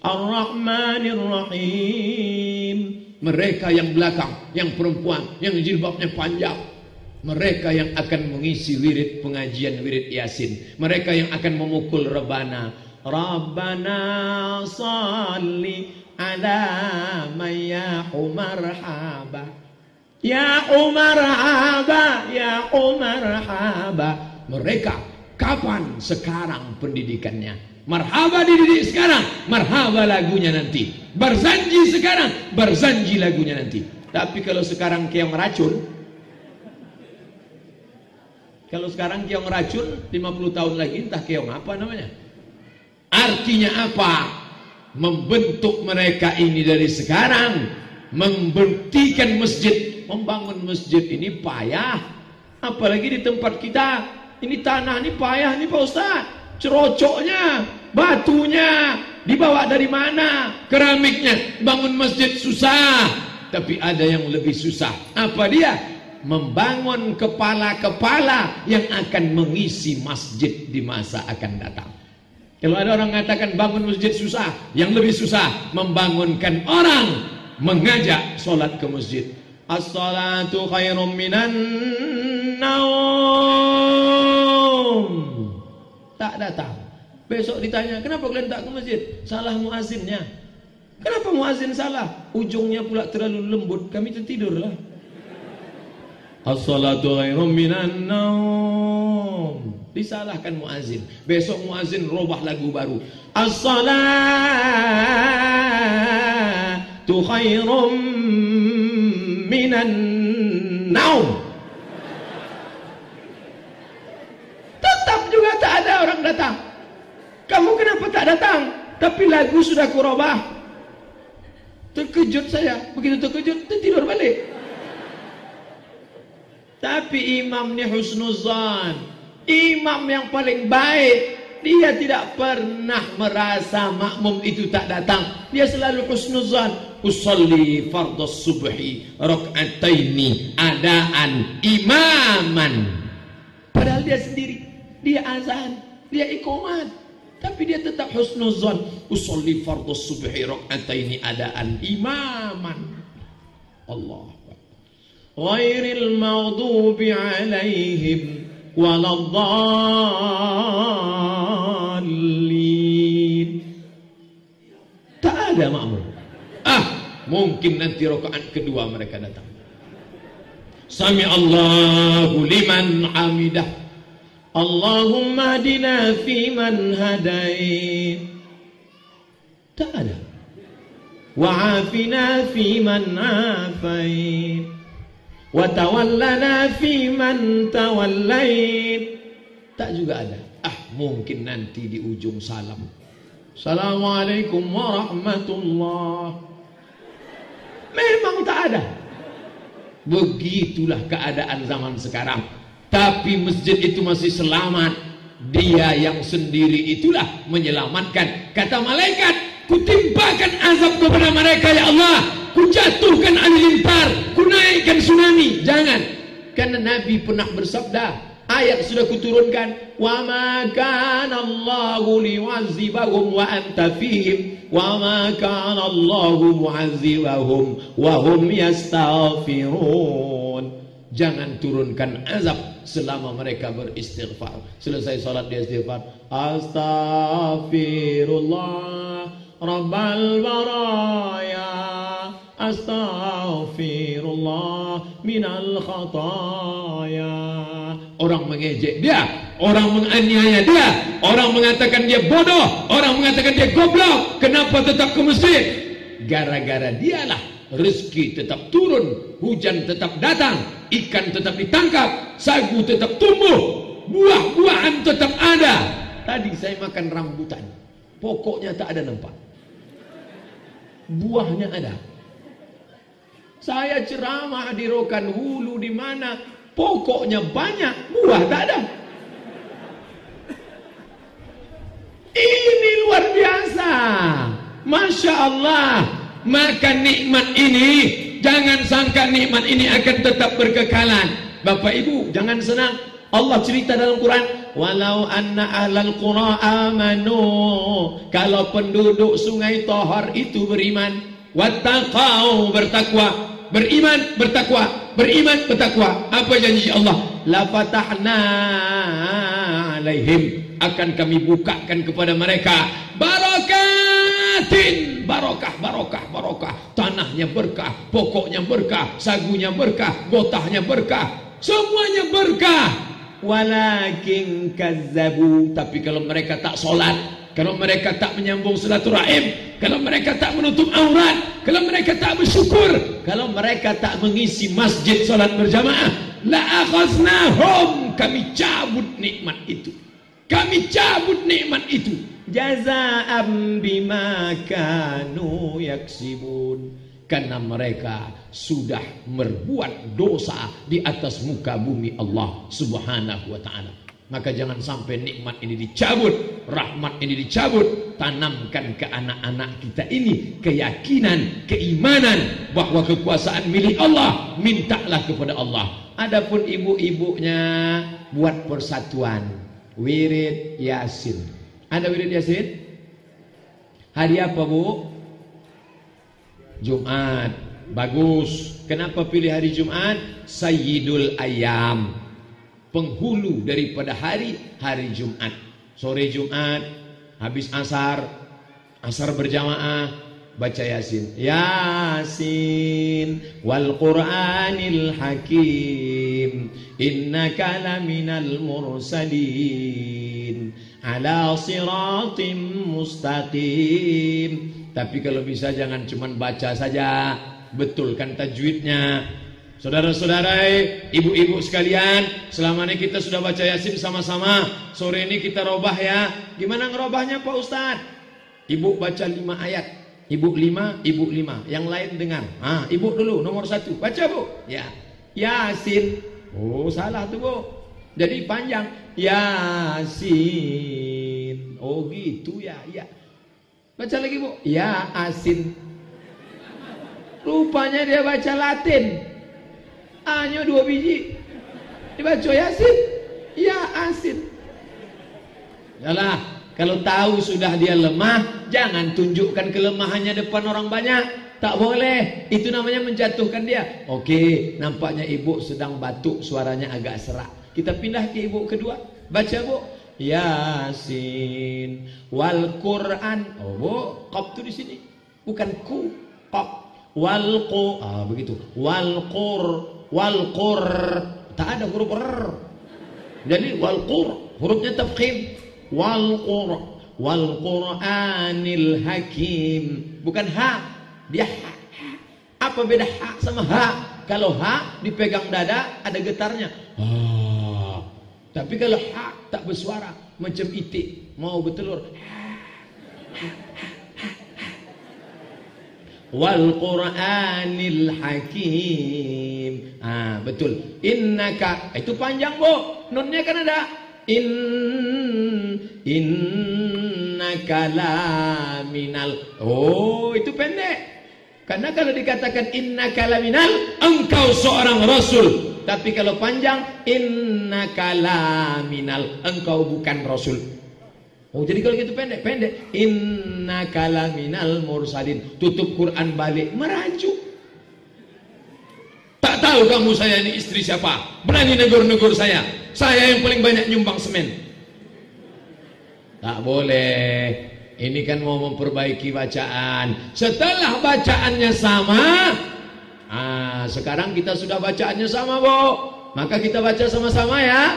Ar-Rahmanirrahim. Mereka yang belakang, yang perempuan, yang jilbabnya panjang, mereka yang akan mengisi wirid pengajian, wirid Yasin. Mereka yang akan memukul rebana. Rabbana salli ala mayyahu marhaba, ya marhaba, ya marhaba. Mereka kapan? Sekarang pendidikannya. Marhaba dididik sekarang, marhaba lagunya nanti. Berzanji sekarang, berzanji lagunya nanti. Tapi kalau sekarang keong racun, kalau sekarang keong racun, 50 tahun lagi entah keong apa namanya. Artinya apa? Membentuk mereka ini dari sekarang, membuktikan masjid, membangun masjid ini payah. Apalagi di tempat kita, ini tanah ini payah nih Pak Ustaz. Cerocoknya, batunya, dibawa dari mana? Keramiknya, bangun masjid susah. Tapi ada yang lebih susah. Apa dia? Membangun kepala-kepala yang akan mengisi masjid di masa akan datang. Kalau ada orang mengatakan bangun masjid susah, yang lebih susah membangunkan orang mengajak solat ke masjid. As-salatu khairum minan naum. Tak datang. Besok ditanya, kenapa kalian tak ke masjid? Salah muazzinnya. Kenapa muazzin salah? Ujungnya pula terlalu lembut, kami tertidurlah. As-salatu khairum minan naum. Disalahkan muazzin. Besok muazzin robah lagu baru. As-salatu khairum minan naum. Tetap juga tak ada orang datang. Kamu kenapa tak datang? Tapi lagu sudah kurobah. Terkejut saya. Begitu terkejut, tidur balik. Tapi imamnya husnuzan. Imam yang paling baik, dia tidak pernah merasa makmum itu tak datang. Dia selalu husnuzan. Usolli fardhas subhi rak'ataini adaan imaman. Padahal dia sendiri, dia azan, dia iqamat, tapi dia tetap husnuzan. Usolli fardhu subhi rak'ataini adaan imaman. Allah. Ghairil maghdubi alaihim waladdallin. Tak ada makmum. Mungkin nanti rakaat kedua mereka datang. Sami Allahu liman hamidah. Allahumma hadina fi man hadait. Tak ada. Wa afina fi man afait. Wa tawallana fi man tawallait. Tak juga ada. Mungkin nanti di ujung salam. Assalamualaikum warahmatullahi. Memang tak ada. Begitulah keadaan zaman sekarang. Tapi masjid itu masih selamat. Dia yang sendiri itulah menyelamatkan. Kata malaikat, kutimpakan azab kepada mereka ya Allah. Kujatuhkan halilintar, kunaikkan tsunami. Jangan. Karena Nabi pernah bersabda, ayat sudah kuturunkan, wa ma kana Allahu liwazibahum wa anta fihim wa ma kana Allahu mu'adzibahum wa hum yastaghfirun. Jangan turunkan azab selama mereka beristighfar. Selesai salat dia istighfar, astaghfirullah rabbal baraya, astaghfirullah minal khataya. Orang mengejek dia, orang menganiaya dia, orang mengatakan dia bodoh, orang mengatakan dia goblok. Kenapa tetap ke masjid? Gara-gara dialah rezeki tetap turun, hujan tetap datang, ikan tetap ditangkap, sagu tetap tumbuh, buah-buahan tetap ada. Tadi saya makan rambutan, pokoknya tak ada nampak, buahnya ada. Saya ceramah di Rokan Hulu di mana, pokoknya banyak, buah tak ada. Ini luar biasa, Masya Allah. Maka nikmat ini, jangan sangka nikmat ini akan tetap berkekalan. Bapak Ibu, jangan senang. Allah cerita dalam Quran, walau anna ahlal qura amanu, kalau penduduk sungai Tohar itu beriman, wattaqau, bertakwa, beriman bertakwa, beriman bertakwa. Apa janji Allah? La fatahna alaihim, akan kami bukakan kepada mereka barakatin, barokah, barokah, barokah. Tanahnya berkah, pokoknya berkah, sagunya berkah, gotahnya berkah, semuanya berkah. Walakin kazzabu, tapi kalau mereka tak sholat, kalau mereka tak menyambung silaturahim, kalau mereka tak menutup aurat, kalau mereka tak bersyukur, kalau mereka tak mengisi masjid sholat berjamaah, la akhaznahum, kami cabut nikmat itu, kami cabut nikmat itu, jazaa'an bima kanu yaksibun, karena mereka sudah berbuat dosa di atas muka bumi Allah Subhanahu wa ta'ala. Maka jangan sampai nikmat ini dicabut, rahmat ini dicabut. Tanamkan ke anak-anak kita ini keyakinan, keimanan bahwa kekuasaan milik Allah. Mintalah kepada Allah. Adapun ibu-ibunya buat persatuan, wirid Yasin. Ada wirid Yasin? Hari apa, Bu? Jumat. Bagus. Kenapa pilih hari Jumat? Sayyidul Ayyam, penghulu daripada hari Jumat. Sore Jumat, habis asar berjamaah, baca Yasin. Yasin wal Qur'anil Hakim, innaka laminal mursalin ala siratim mustaqim. Tapi kalau bisa jangan cuman baca saja, betulkan tajwidnya. Saudara-saudara, ibu-ibu sekalian, selama ini kita sudah baca Yasin sama-sama. Sore ini kita robah ya. Gimana ngerobahnya Pak Ustadz? Ibu baca 5 ayat. Ibu 5, ibu 5. Yang lain dengar. Ibu dulu nomor 1. Baca, Bu. Ya. Yasin. Oh, salah tuh, Bu. Jadi panjang. Yasin. Oh, gitu ya. Ya. Baca lagi, Bu. Ya asin. Rupanya dia baca Latin. A-nya 2 biji. Dibaca Yasin. Ya asin. Yalah, kalau tahu sudah dia lemah, jangan tunjukkan kelemahannya depan orang banyak. Tak boleh, itu namanya menjatuhkan dia. Oke, nampaknya ibu sedang batuk, suaranya agak serak. Kita pindah ke ibu kedua. Baca bu, Yasin wal Quran. Oh bu, qaf tu di sini, bukan ku, qaf. Wal qu, begitu. Wal qur, tak ada huruf r. Jadi wal qur, hurufnya tafkhim. Wal Qur'anil Hakim, bukan ha. Dia ha. Apa beda ha sama ha? Kalau ha dipegang dada ada getarnya. Tapi kalau ha tak bersuara, macam itik mau bertelur. Wal Qur'anil Hakim. Betul. Innaka, itu panjang bu. Nunnya kan ada. Innaka laminal. Oh, itu pendek. Karena kalau dikatakan innaka laminal, engkau seorang rasul. Tapi kalau panjang, innaka laminal, engkau bukan rasul. Oh, jadi kalau gitu pendek. Innaka laminal mursalin. Tutup Quran balik, merajuk. Tak tahu kamu saya ini istri siapa? Berani negur-negur saya. Saya yang paling banyak nyumbang semen. Tak boleh. Ini kan mau memperbaiki bacaan. Setelah bacaannya sama, sekarang kita sudah bacaannya sama, Bu. Maka kita baca sama-sama ya.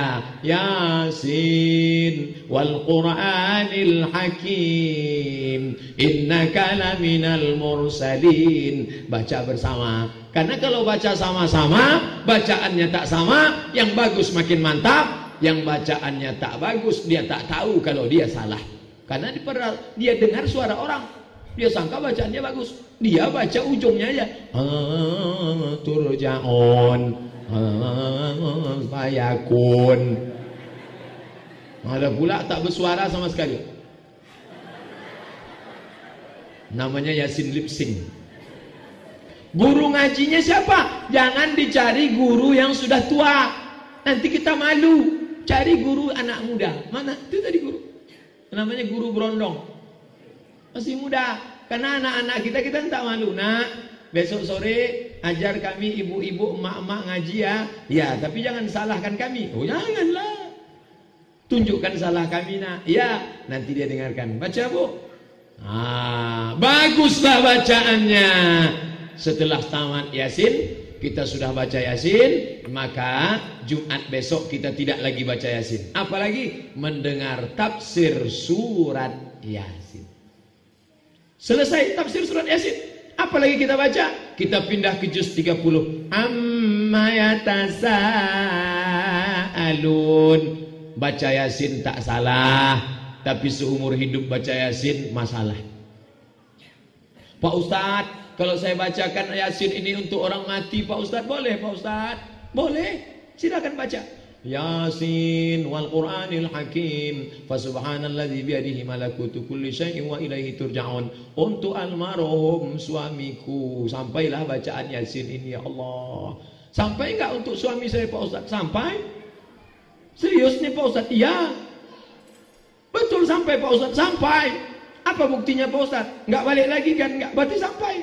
Yasin wal Qur'anil Hakim, innaka laminal mursalin. Baca bersama. Karena kalau baca sama-sama, bacaannya tak sama, yang bagus makin mantap, yang bacaannya tak bagus, dia tak tahu kalau dia salah. Karena dia dengar suara orang, dia sangka bacaannya bagus, dia baca ujungnya aja. Turja'un, fayakun. Ada pula tak bersuara sama sekali. Namanya Yasin lip sync. Guru ngajinya siapa? Jangan dicari guru yang sudah tua, nanti kita malu. Cari guru anak muda. Mana? Itu tadi guru. Namanya guru berondong. Masih muda. Karena anak-anak kita tak malu. Nak, besok sore ajar kami ibu-ibu, emak-emak ngaji ya. Ya, tapi jangan salahkan kami. Oh, janganlah. Tunjukkan salah kami, nak. Ya, nanti dia dengarkan. Baca, Bu. Baguslah bacaannya. Setelah tamat Yasin, kita sudah baca Yasin, maka Jumat besok kita tidak lagi baca Yasin. Apalagi mendengar tafsir surat Yasin. Selesai tafsir surat Yasin, apalagi kita baca? Kita pindah ke juz 30. Amma yatasaalun. Baca Yasin tak salah, tapi seumur hidup baca Yasin masalah. Pak Ustadz, kalau saya bacakan Yasin ini untuk orang mati, Pak Ustadz, boleh Pak Ustadz? Boleh, silakan baca. Yasin wal Qur'anil Hakim, fa subhanalladzi biyadihi malakutu kulli syai'in wa ilaihi turja'un. Untuk almarhum suamiku, sampailah bacaan Yasin ini ya Allah. Sampai enggak untuk suami saya Pak Ustadz? Sampai? Serius nih Pak Ustadz? Iya. Betul sampai Pak Ustadz? Sampai. Apa buktinya Pak Ustadz? Enggak balik lagi kan? Enggak, berarti sampai.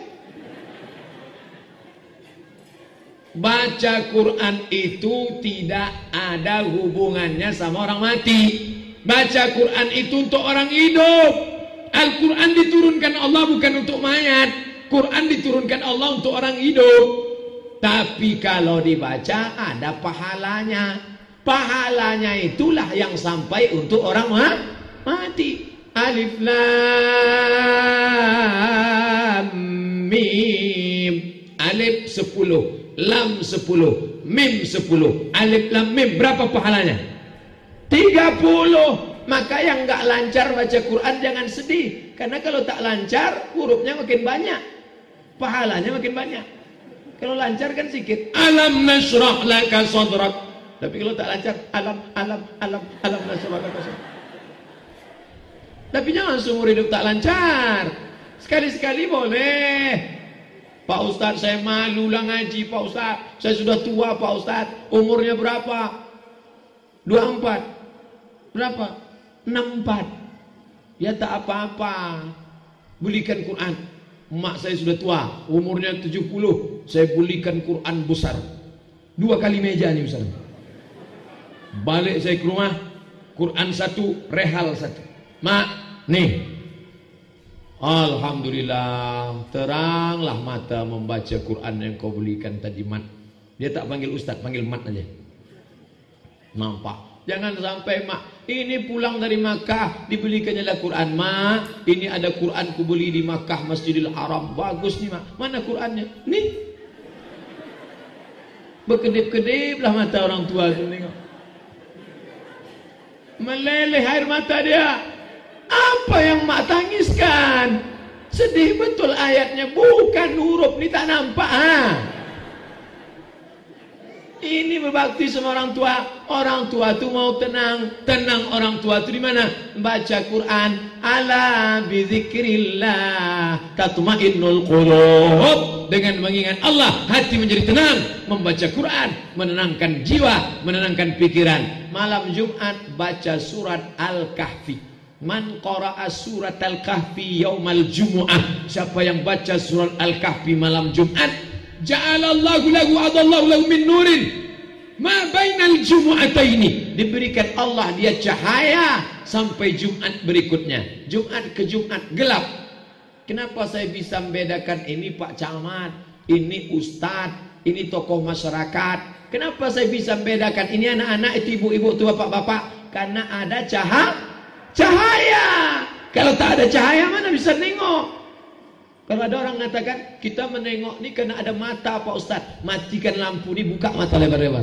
Baca Quran itu tidak ada hubungannya sama orang mati. Baca Quran itu untuk orang hidup. Al-Quran diturunkan Allah bukan untuk mayat. Quran diturunkan Allah untuk orang hidup. Tapi kalau dibaca ada pahalanya. Pahalanya itulah yang sampai untuk orang mati. Alif Lam Mim. Alif 10, Lam 10, Mim 10. Alif Lam Mim berapa pahalanya? 30. Maka yang nggak lancar baca Quran jangan sedih. Karena kalau tak lancar hurufnya makin banyak, pahalanya makin banyak. Kalau lancar kan sedikit. Alam nashrah laka sadrak. Tapi kalau tak lancar, alam nashrah laka sadrak. Tapi jangan seumur hidup tak lancar. Sekali-sekali boleh. Pak Ustadz, saya malu lah ngaji Pak Ustadz. Saya sudah tua Pak Ustadz. Umurnya berapa? 20 24. Berapa? 64. Ya tak apa-apa. Belikan Quran. Mak saya sudah tua, umurnya 70. Saya belikan Quran besar. 2 kali meja nih besar. Balik saya ke rumah, Quran 1, rehal 1. Mak, nih. Alhamdulillah, teranglah mata membaca Quran yang kau belikan tadi, Mat. Dia tak panggil Ustaz, panggil Mat aja. Nampak? Jangan sampai, Mak, ini pulang dari Makkah, dibelikannya lah Quran. Mak, ini ada Quran ku beli di Makkah, Masjidil Haram. Bagus nih, Mak. Mana Qurannya? Nih. Berkedip-kedip lah mata orang tua tu tengok. Meleleh air mata dia. Apa yang Mak tangiskan? Sedih betul ayatnya. Bukan huruf ni tak nampak. Ini berbakti sama orang tua. Orang tua tu mau tenang. Tenang orang tua tu di mana? Baca Quran. Ala bizikrillah tatmainnul qulub. Dengan mengingat Allah, hati menjadi tenang. Membaca Quran, menenangkan jiwa, menenangkan pikiran. Malam Jumat baca surat Al-Kahfi. Man qara'a surat Al-Kahfi yaumal jumu'ah. Siapa yang baca surat Al-Kahfi malam Jumat, ja'alallahu lahu adallahu lahu min nurin ma bainal jumu'ataini. Diberikan Allah dia cahaya sampai Jumat berikutnya. Jumat ke Jumat gelap. Kenapa saya bisa membedakan ini Pak Camat, ini Ustadz, ini tokoh masyarakat? Kenapa saya bisa membedakan ini anak-anak, itu ibu-ibu, itu bapak-bapak? Karena ada cahaya. Kalau tak ada cahaya mana bisa nengok? Kalau ada orang mengatakan kita menengok ni karena ada mata Pak Ustaz, matikan lampu ni, buka mata lebar-lebar.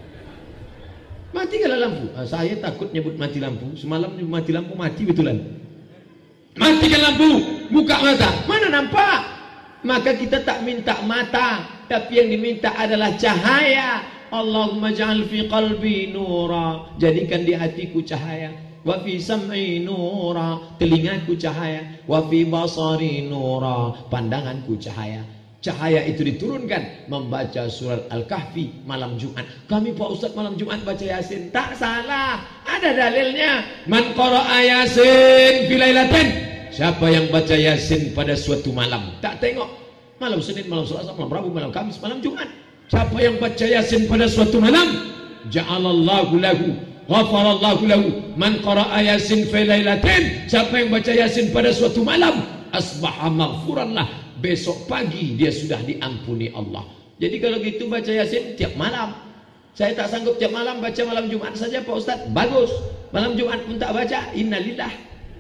Matikanlah lampu. Saya takut nyebut mati lampu. Semalam mati lampu, mati betulan. Matikan lampu, buka mata. Mana nampak? Maka kita tak minta mata, tapi yang diminta adalah cahaya. Allahumma ja'al fi qalbi nura. Jadikan di hatiku cahaya. Wa fi sam'i nura, telingaku cahaya. Wa fi basari nura, pandanganku cahaya. Cahaya itu diturunkan membaca surat Al-Kahfi malam Jumat. Kami Pak Ustaz malam Jumat baca Yasin. Tak salah, ada dalilnya. Man qara'a Yasin fi lailatin. Siapa yang baca Yasin pada suatu malam. Tak tengok malam Senin, malam Selasa, malam Rabu, malam Kamis, malam Jumat. Siapa yang baca Yasin pada suatu malam, ja'alallahu lahu, ghafarallahu lahu. Man qara'a Yasin fi lailatin. Siapa yang baca Yasin pada suatu malam, asbaha maghfuran lah. Besok pagi dia sudah diampuni Allah. Jadi kalau gitu baca Yasin tiap malam. Saya tak sanggup tiap malam, baca malam Jumat saja Pak Ustaz. Bagus. Malam Jumat pun tak baca, innalillah.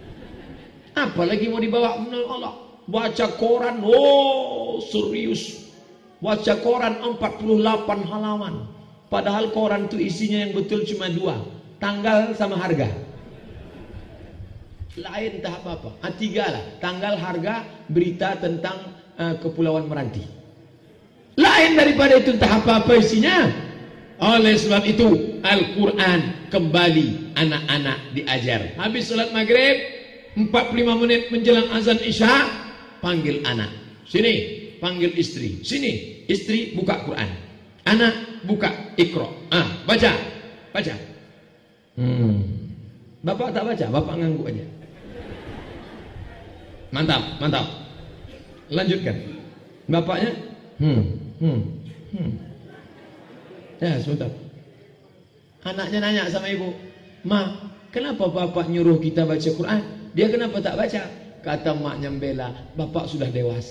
Apalagi mau dibawa menurut Allah. Baca koran, oh serius. Baca koran 48 halaman. Padahal koran itu isinya yang betul cuma 2. Tanggal sama harga. Lain tahap apa? 3 lah. Tanggal, harga, berita tentang Kepulauan Meranti. Lain daripada itu tahap apa isinya. Oleh sebab itu Al-Quran kembali anak-anak diajar. Habis salat maghrib 45 menit menjelang azan isya, panggil anak. Sini, panggil istri. Sini, istri buka Quran. Anak buka Iqra. Baca. Baca. Bapak tak baca, bapak ngangguk aja. Mantap, mantap. Lanjutkan. Bapaknya ya, sebentar. Anaknya nanya sama ibu, "Ma, kenapa bapak nyuruh kita baca Quran? Dia kenapa tak baca?" Kata maknya membela, "Bapak sudah dewasa."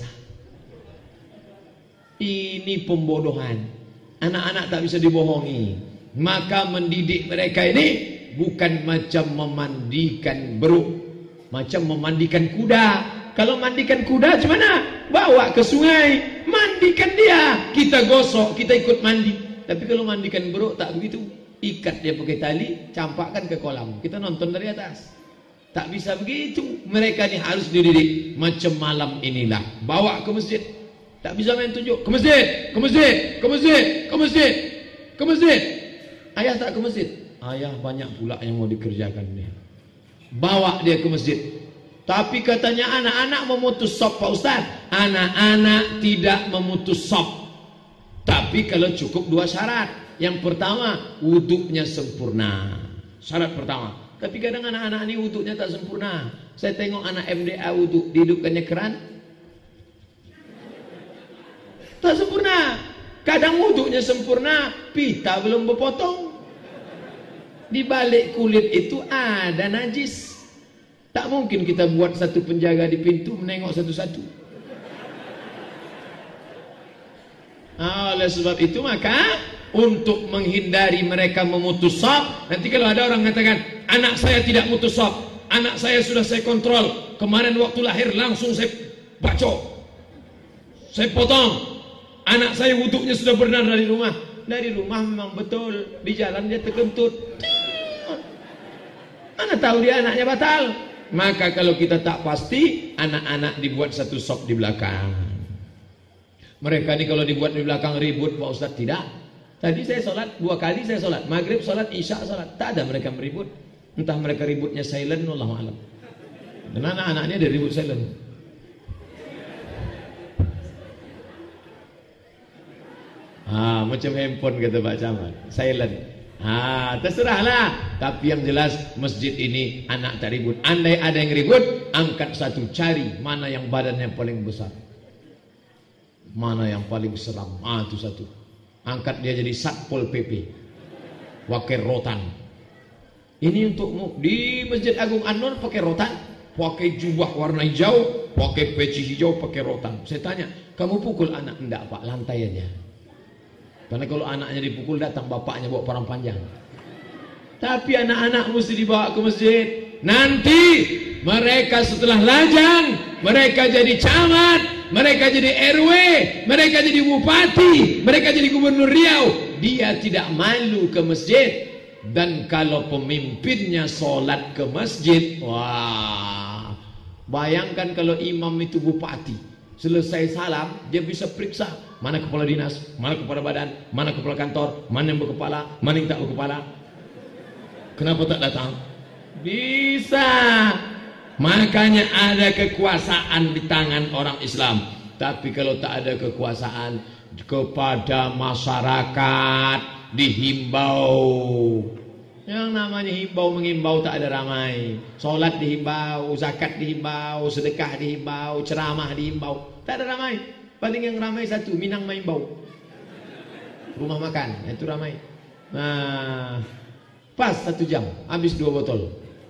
Ini pembodohan. Anak-anak tak bisa dibohongi. Maka mendidik mereka ini bukan macam memandikan beruk, macam memandikan kuda. Kalau mandikan kuda macam mana? Bawa ke sungai, mandikan dia, kita gosok, kita ikut mandi. Tapi kalau mandikan beruk tak begitu. Ikat dia pakai tali, campakkan ke kolam, kita nonton dari atas. Tak bisa begitu. Mereka ni harus dididik. Macam malam inilah, bawa ke masjid. Tak bisa main tunjuk, ke masjid, ke masjid, ke masjid, ke masjid, ke masjid. Ayah tak ke masjid. Ayah banyak pula yang mau dikerjakan dia. Bawa dia ke masjid. Tapi katanya anak-anak memutus sop Pak Ustaz. Anak-anak tidak memutus sop. Tapi kalau cukup 2 syarat. Yang pertama, wuduknya sempurna. Syarat pertama. Tapi kadang anak-anak ini wuduknya tak sempurna. Saya tengok anak MDA wuduk, dihidupkannya keran, tak sempurna. Kadang wuduknya sempurna, pita belum berpotong. Di balik kulit itu ada najis. Tak mungkin kita buat satu penjaga di pintu menengok satu-satu. Oleh sebab itu maka untuk menghindari mereka memutus shaf, nanti kalau ada orang mengatakan anak saya tidak mutus shaf, anak saya sudah saya kontrol, kemarin waktu lahir langsung saya bacok, saya potong. Anak saya wuduknya sudah benar dari rumah. Dari rumah memang betul, di jalan dia terkentut. Mana tahu dia anaknya batal. Maka kalau kita tak pasti, anak-anak dibuat satu sok di belakang. Mereka ini kalau dibuat di belakang ribut, Pak Ustaz, tidak. Tadi saya sholat, 2 kali saya sholat, maghrib sholat, isya sholat, tak ada mereka meribut. Entah mereka ributnya silent, wallahu a'lam. Dan anak-anaknya dia ribut silent. Macam handphone kata Pak Camat, silent. Terserahlah. Tapi yang jelas masjid ini anak tak ribut. Andai ada yang ribut, angkat satu, cari mana yang badannya paling besar, mana yang paling seram. Itu satu. Angkat dia jadi Satpol PP, wakil rotan. Ini untukmu. Di Masjid Agung An-Nur pakai rotan, pakai jubah warna hijau, pakai peci hijau, pakai rotan. Saya tanya, kamu pukul anak? Enggak Pak, lantai aja. Karena kalau anaknya dipukul datang bapaknya bawa parang panjang. Tapi anak-anak mesti dibawa ke masjid. Nanti mereka setelah lajang, mereka jadi camat, mereka jadi RW, mereka jadi bupati, mereka jadi gubernur Riau. Dia tidak malu ke masjid. Dan kalau pemimpinnya sholat ke masjid, wah, bayangkan kalau imam itu bupati. Selesai salam, dia bisa periksa mana kepala dinas, mana kepala badan, mana kepala kantor, mana yang berkepala, mana yang tak berkepala. Kenapa tak datang? Bisa. Makanya ada kekuasaan di tangan orang Islam. Tapi kalau tak ada kekuasaan, kepada masyarakat dihimbau. Yang namanya himbau mengimbau tak ada ramai. Solat dihimbau, zakat dihimbau, sedekah dihimbau, ceramah dihimbau. Tak ada ramai. Paling yang ramai satu, Minang Maimbau. Rumah makan, itu ramai. Nah, pas 1 jam, habis 2 botol.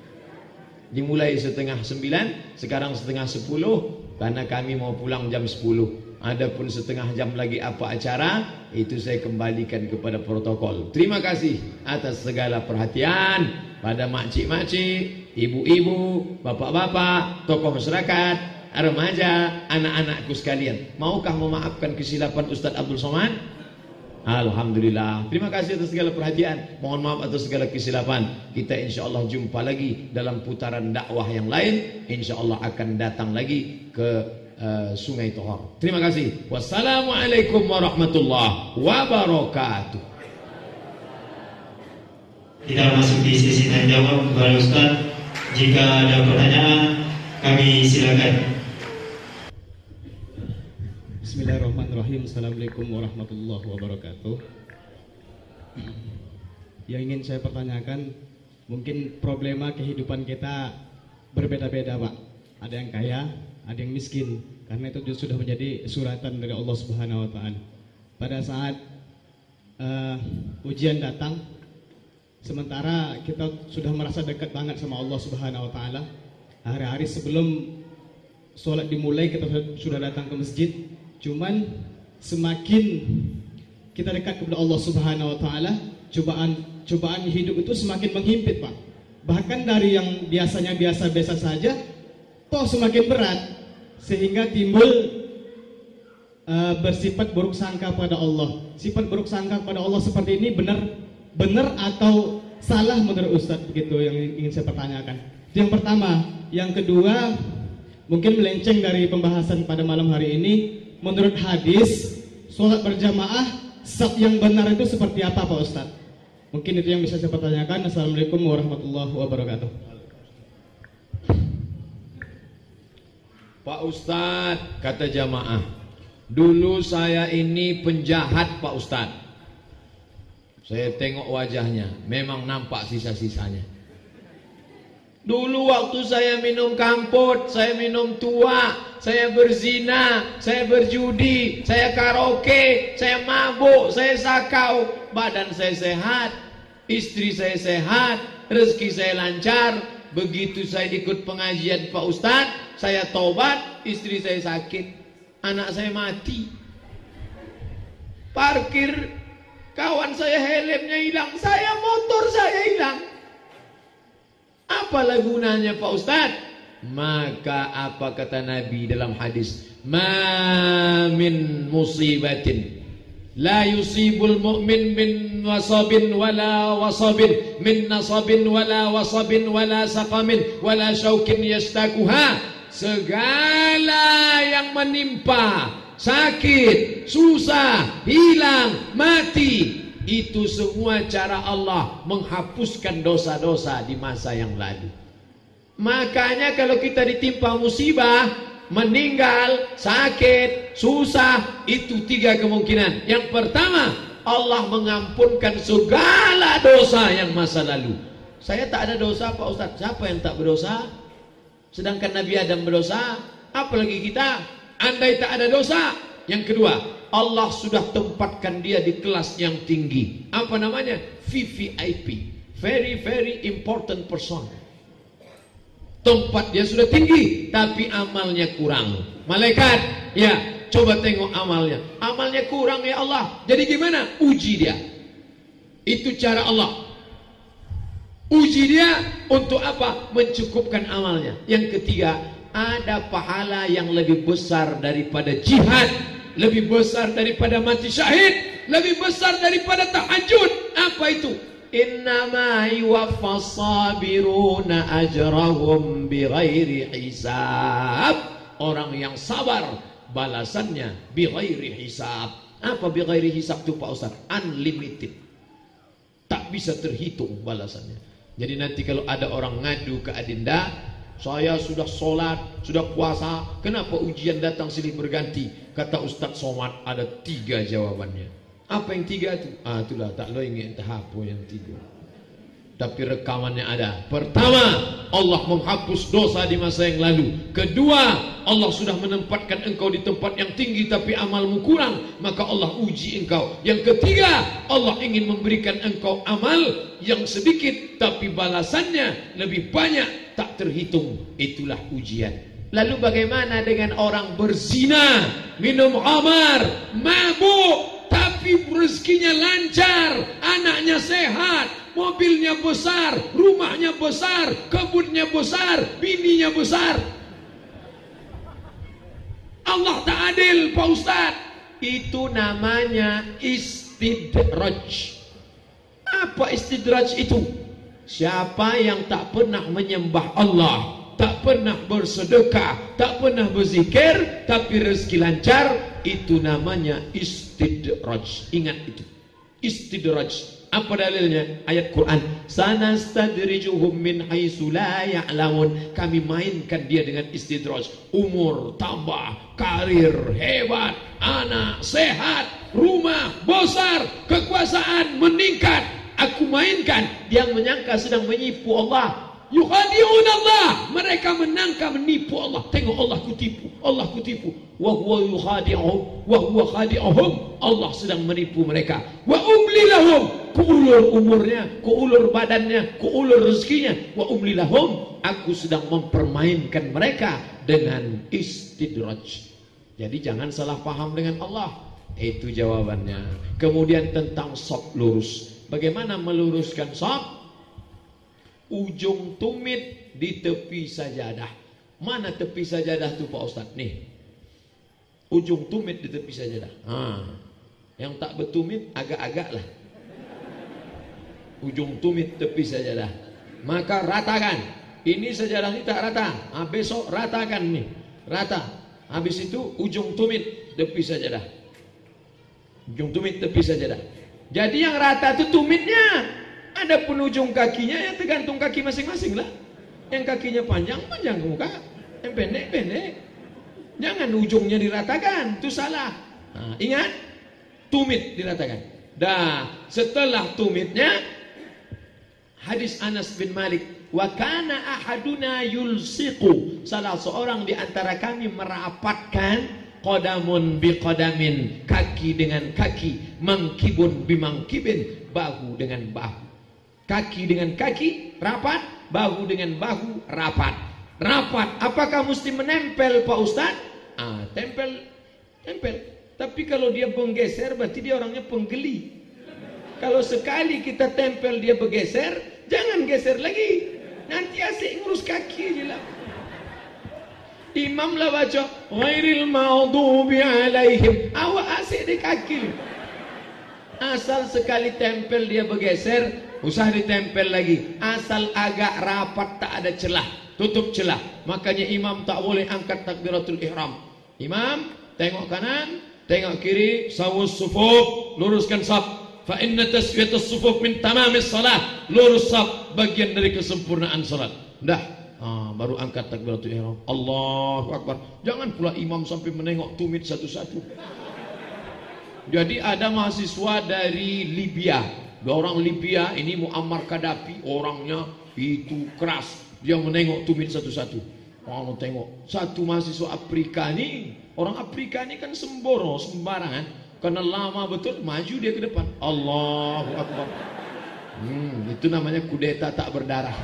Dimulai 8:30, sekarang 8:30, karena kami mau pulang jam 10. Adapun setengah jam lagi apa acara, itu saya kembalikan kepada protokol. Terima kasih atas segala perhatian pada makcik-makcik, ibu-ibu, bapak-bapak, tokoh masyarakat, remaja, anak-anakku sekalian. Maukah memaafkan kesilapan Ustadz Abdul Somad? Alhamdulillah. Terima kasih atas segala perhatian. Mohon maaf atas segala kesilapan. Kita insya Allah jumpa lagi dalam putaran dakwah yang lain. Insya Allah akan datang lagi ke Sungai Tohor. Terima kasih. Wassalamualaikum warahmatullahi wabarakatuh. Kita masuk di sesi tanya jawab kepada Ustaz. Jika ada pertanyaan, kami silakan. Bismillahirrahmanirrahim. Assalamualaikum warahmatullahi wabarakatuh. Yang ingin saya pertanyakan, mungkin problema kehidupan kita berbeda-beda, Pak. Ada yang kaya, ada yang miskin. Karena itu sudah menjadi suratan dari Allah Subhanahu wa taala. Pada saat ujian datang, sementara kita sudah merasa dekat banget sama Allah Subhanahu wa taala, hari-hari sebelum sholat dimulai kita sudah datang ke masjid. Cuman semakin kita dekat kepada Allah Subhanahu wa taala, cobaan hidup itu semakin menghimpit, Pak. Bahkan dari yang biasanya biasa-biasa saja, toh semakin berat, sehingga timbul bersifat buruk sangka pada Allah. Sifat buruk sangka pada Allah seperti ini benar atau salah menurut Ustadz? Begitu yang ingin saya pertanyakan. Itu yang pertama. Yang kedua, mungkin melenceng dari pembahasan pada malam hari ini. Menurut hadis, sholat berjamaah saf yang benar itu seperti apa, Pak Ustadz? Mungkin itu yang bisa saya pertanyakan. Assalamualaikum warahmatullahi wabarakatuh. Pak Ustadz, kata jamaah, Dulu saya ini penjahat Pak Ustadz. Saya tengok wajahnya, memang nampak sisa-sisanya. Dulu waktu saya minum kampot, saya minum tua, saya berzina, saya berjudi, saya karaoke, saya mabuk, saya sakau. Badan saya sehat, istri saya sehat, rezeki saya lancar. Begitu saya ikut pengajian Pak Ustadz, saya tobat, istri saya sakit, anak saya mati. Parkir, kawan saya helmnya hilang, saya motor saya hilang. Apalah gunanya Pak Ustadz? Maka apa kata Nabi dalam hadis? Ma min musibatin la yusibul mu'min min wasabin wala wasabin, min nasabin wala wasabin wala saqamin wala syaukin yastakuha. Segala yang menimpa, sakit, susah, hilang, mati, itu semua cara Allah menghapuskan dosa-dosa di masa yang lalu. Makanya kalau kita ditimpa musibah, meninggal, sakit, susah, itu 3 kemungkinan. Yang pertama, Allah mengampunkan segala dosa yang masa lalu. Saya tak ada dosa Pak Ustadz. Siapa yang tak berdosa? Sedangkan Nabi Adam berdosa, apalagi kita. Andai tak ada dosa. Yang kedua, Allah sudah tempatkan dia di kelas yang tinggi. Apa namanya? VVIP, very very important person. Tempat dia sudah tinggi, tapi amalnya kurang. Malaikat, ya coba tengok amalnya. Amalnya kurang ya Allah. Jadi gimana? Uji dia. Itu cara Allah. Uji dia untuk apa? Mencukupkan amalnya. Yang ketiga, ada pahala yang lebih besar daripada jihad, lebih besar daripada mati syahid, lebih besar daripada tahajud. Apa itu? Innama yuwaffas sabiruna ajrahum bighairi hisab. Orang yang sabar balasannya bighairi hisab. Apa bighairi hisab itu Pak Ustaz? Unlimited. Tak bisa terhitung balasannya. Jadi nanti kalau ada orang ngadu ke Adinda, saya sudah sholat, sudah puasa, kenapa ujian datang silih berganti? Kata Ustadz Somad, ada 3 jawabannya. Apa yang 3 itu? Itulah tak lo ingin entah apa yang 3. Tapi rekamannya ada. Pertama, Allah menghapus dosa di masa yang lalu. Kedua, Allah sudah menempatkan engkau di tempat yang tinggi tapi amalmu kurang, maka Allah uji engkau. Yang ketiga, Allah ingin memberikan engkau amal yang sedikit tapi balasannya lebih banyak, tak terhitung. Itulah ujian. Lalu bagaimana dengan orang berzina, minum khamar, mabuk, tapi rezekinya lancar, anaknya sehat, mobilnya besar, rumahnya besar, kebunnya besar, bininya besar? Allah tak adil Pak Ustadz. Itu namanya istidraj. Apa istidraj itu? Siapa yang tak pernah menyembah Allah, tak pernah bersedekah, tak pernah berzikir, tapi rezeki lancar, itu namanya istidraj. Ingat itu, istidraj. Apa dalilnya? Ayat Quran, sanastadrijuhum min haitsu la ya'lamun. Kami mainkan dia dengan istidraj. Umur tambah, karir hebat, anak sehat, rumah besar, kekuasaan meningkat. Aku mainkan. Dia menyangka sedang menipu Allah. Yukhadi'un Allah. Mereka menangka menipu Allah. Tengok Allah kutipu, Allah kutipu. Wa huwa yukhadi'uhum wa huwa khadi'uhum. Allah sedang menipu mereka. Wa umli lahum. Kuulur umurnya, kuulur badannya, kuulur rezekinya. Wa umli lahum. Aku sedang mempermainkan mereka dengan istidraj. Jadi jangan salah paham dengan Allah. Itu jawabannya. Kemudian tentang shaf lurus. Bagaimana meluruskan shaf? Ujung tumit di tepi sajadah. Mana tepi sajadah tu Pak Ustaz? Nih, ujung tumit di tepi sajadah. Yang tak bertumit agak-agak lah. Ujung tumit tepi sajadah. Maka ratakan. Ini sajadah ini tak rata. Besok ratakan nih, rata. Habis itu ujung tumit tepi sajadah. Ujung tumit tepi sajadah. Jadi yang rata itu tumitnya. Ada pun ujung kakinya ya tergantung kaki masing-masing lah. Yang kakinya panjang, panjang ke muka. Yang pendek, pendek. Jangan ujungnya diratakan, itu salah. Nah, ingat, tumit diratakan. Dah, setelah tumitnya, hadis Anas bin Malik, wa kana ahaduna yulsiqu, salah seorang di antara kami merapatkan qadamun bi qadamin, kaki dengan kaki, mangkibun bi mangkibin, bahu dengan bahu. Kaki dengan kaki rapat, bahu dengan bahu rapat. Rapat, apakah mesti menempel Pak Ustaz? Tempel. Tapi kalau dia menggeser berarti dia orangnya penggeli. Kalau sekali kita tempel dia bergeser, jangan geser lagi. Nanti asik ngurus kaki aja lah. Imam lah baca ghairil maghdubi alaihim, awak asik di kaki. Asal sekali tempel dia bergeser, usah ditempel lagi. Asal agak rapat, tak ada celah, tutup celah. Makanya imam tak boleh angkat takbiratul ihram. Imam tengok kanan, tengok kiri, sawus sufuf, luruskan saf. Fa inna tasfiyatus sufuf min tamamis salah. Lurus saf bagian dari kesempurnaan salat. Dah, baru angkat takbiratul ihram. Allahu akbar. Jangan pula imam sampai menengok tumit satu-satu. Jadi ada mahasiswa dari Libya. Dua orang Libya, ini Muammar Gaddafi, orangnya itu keras. Dia menengok tumit satu-satu. Orang mau tengok. Satu mahasiswa Afrika ini, orang Afrika ini kan semboro, sembarangan. Karena lama betul, maju dia ke depan. Allahu Akbar. Itu namanya kudeta tak berdarah.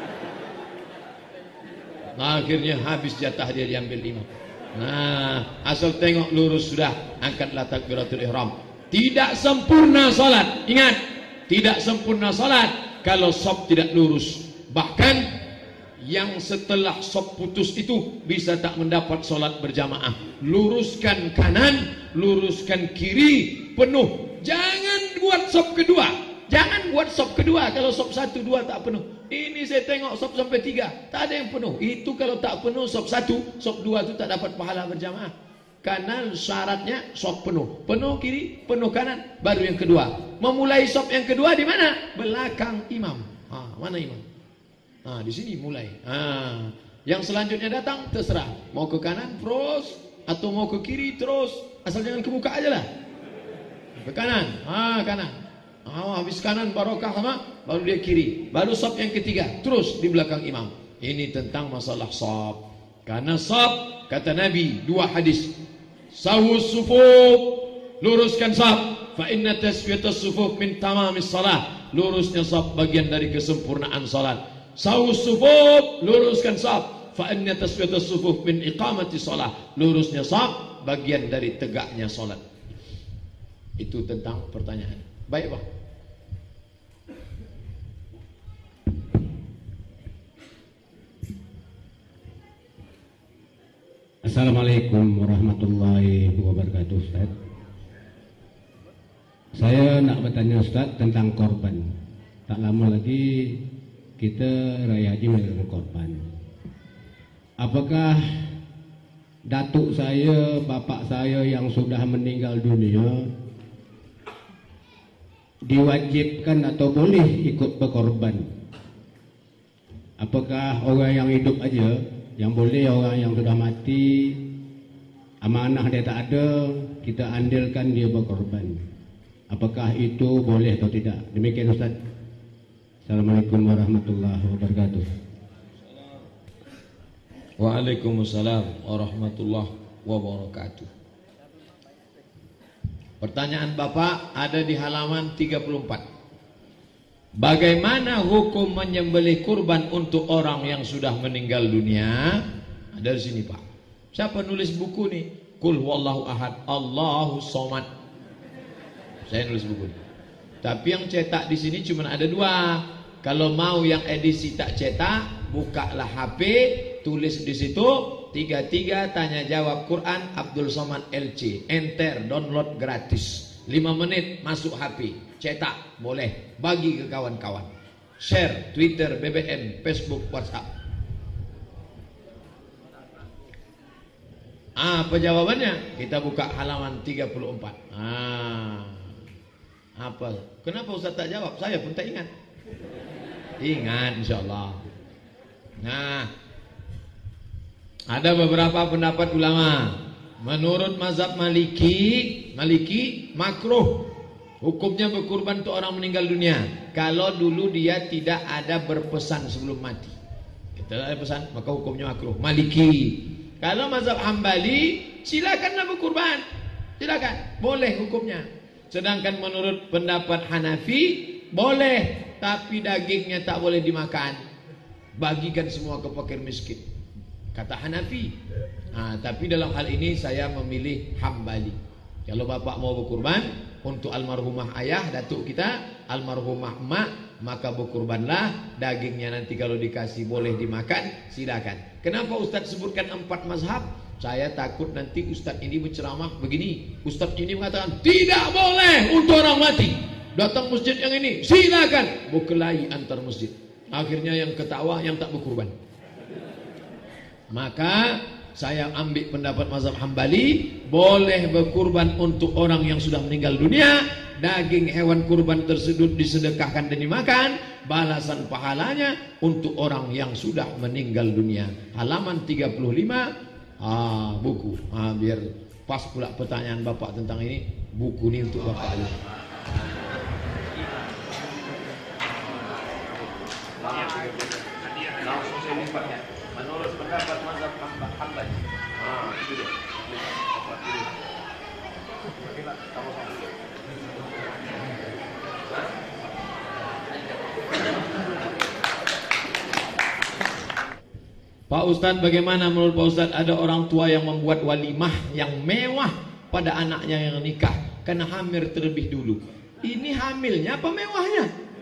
Nah, akhirnya habis jatah dia diambil imam. Nah, asal tengok lurus sudah, angkatlah takbiratul ihram. Tidak sempurna salat. Ingat, tidak sempurna salat kalau saf tidak lurus. Bahkan yang setelah saf putus itu bisa tak mendapat salat berjamaah. Luruskan kanan, luruskan kiri penuh. Jangan buat saf kedua. Jangan buat sop kedua kalau sop 1, 2 tak penuh. Ini saya tengok sop sampai 3 tak ada yang penuh. Itu kalau tak penuh sop 1, sop 2 itu tak dapat pahala berjamaah. Karena syaratnya sop penuh. Penuh kiri, penuh kanan, baru yang kedua. Memulai sop yang kedua di mana? Belakang imam. Mana imam? Di sini mulai. Yang selanjutnya datang terserah. Mau ke kanan terus atau mau ke kiri terus. Asal jangan ke muka aja lah. Ke kanan. Kanan. Habis kanan barokah sama, baru dia kiri, baru saf yang ketiga, terus di belakang imam. Ini tentang masalah saf. Karena saf, kata Nabi, 2 hadis, sawus sufuf, luruskan saf. Fa inna tasfiyatus sufuf min tamamis salah. Lurusnya saf bagian dari kesempurnaan salat. Sawus sufuf, luruskan saf. Fa inna tasfiyatus sufuf min iqamati salah. Lurusnya saf bagian dari tegaknya salat. Itu tentang pertanyaan. Baik, Pak. Assalamualaikum warahmatullahi wabarakatuh, Ustaz. Saya nak bertanya Ustaz tentang korban. Tak lama lagi kita Raya Haji melakukan korban. Apakah datuk saya, bapak saya yang sudah meninggal dunia diwajibkan atau boleh ikut berkorban? Apakah orang yang hidup aja yang boleh, orang yang sudah mati amanah dia tak ada, kita andilkan dia berkorban? Apakah itu boleh atau tidak? Demikian Ustaz. Assalamualaikum warahmatullahi wabarakatuh. Waalaikumsalam warahmatullahi wabarakatuh. Pertanyaan Bapak ada di halaman 34. Bagaimana hukum menyembelih kurban untuk orang yang sudah meninggal dunia? Ada di sini, Pak. Siapa nulis buku nih? Qul huwallahu ahad, Allahu somad. Saya nulis buku ini. Tapi yang cetak di sini cuma ada 2. Kalau mau yang edisi tak cetak, bukalah HP, tulis di situ 33 tanya jawab Quran Abdul Somad LC. Enter, download gratis. 5 menit masuk HP. Cetak, boleh. Bagi ke kawan-kawan. Share, Twitter, BBM, Facebook, WhatsApp. Apa jawabannya? Kita buka halaman 34. Apa? Kenapa Ustaz tak jawab? Saya pun tak ingat. Ingat insyaAllah. Nah, Ada beberapa pendapat ulama. Menurut mazhab Maliki makruh. Hukumnya berkurban untuk orang meninggal dunia. Kalau dulu dia tidak ada berpesan sebelum mati. Tidak ada pesan, maka hukumnya makruh. Maliki. Kalau mazhab Hambali, silakanlah berkurban. Silakan, boleh hukumnya. Sedangkan menurut pendapat Hanafi, boleh, tapi dagingnya tak boleh dimakan. Bagikan semua ke fakir miskin, kata Hanafi. Tapi dalam hal ini saya memilih Hambali. Kalau bapak mau berkurban untuk almarhumah ayah, datuk kita, almarhumah emak, maka berkurbanlah. Dagingnya nanti kalau dikasih boleh dimakan, silakan. Kenapa Ustadz sebutkan 4 mazhab? Saya takut nanti Ustadz ini berceramah begini. Ustadz ini mengatakan tidak boleh untuk orang mati. Datang masjid yang ini, silakan. Berkelahi antar masjid. Akhirnya yang ketawa, yang tak berkurban. Maka saya ambil pendapat mazhab Hambali, boleh berkurban untuk orang yang sudah meninggal dunia. Daging hewan kurban tersebut disedekahkan dan dimakan. Balasan pahalanya untuk orang yang sudah meninggal dunia. Halaman 35 buku. Biar pas pula pertanyaan bapak tentang ini. Buku ini untuk bapak ini. Langsung saya limpatnya. Menurut pendapat mazhab Hambali. Itu dia. Pak Ustadz, bagaimana menurut Pak Ustadz ada orang tua yang membuat walimah yang mewah pada anaknya yang nikah karena hamil terlebih dulu. Ini hamilnya apa mewahnya?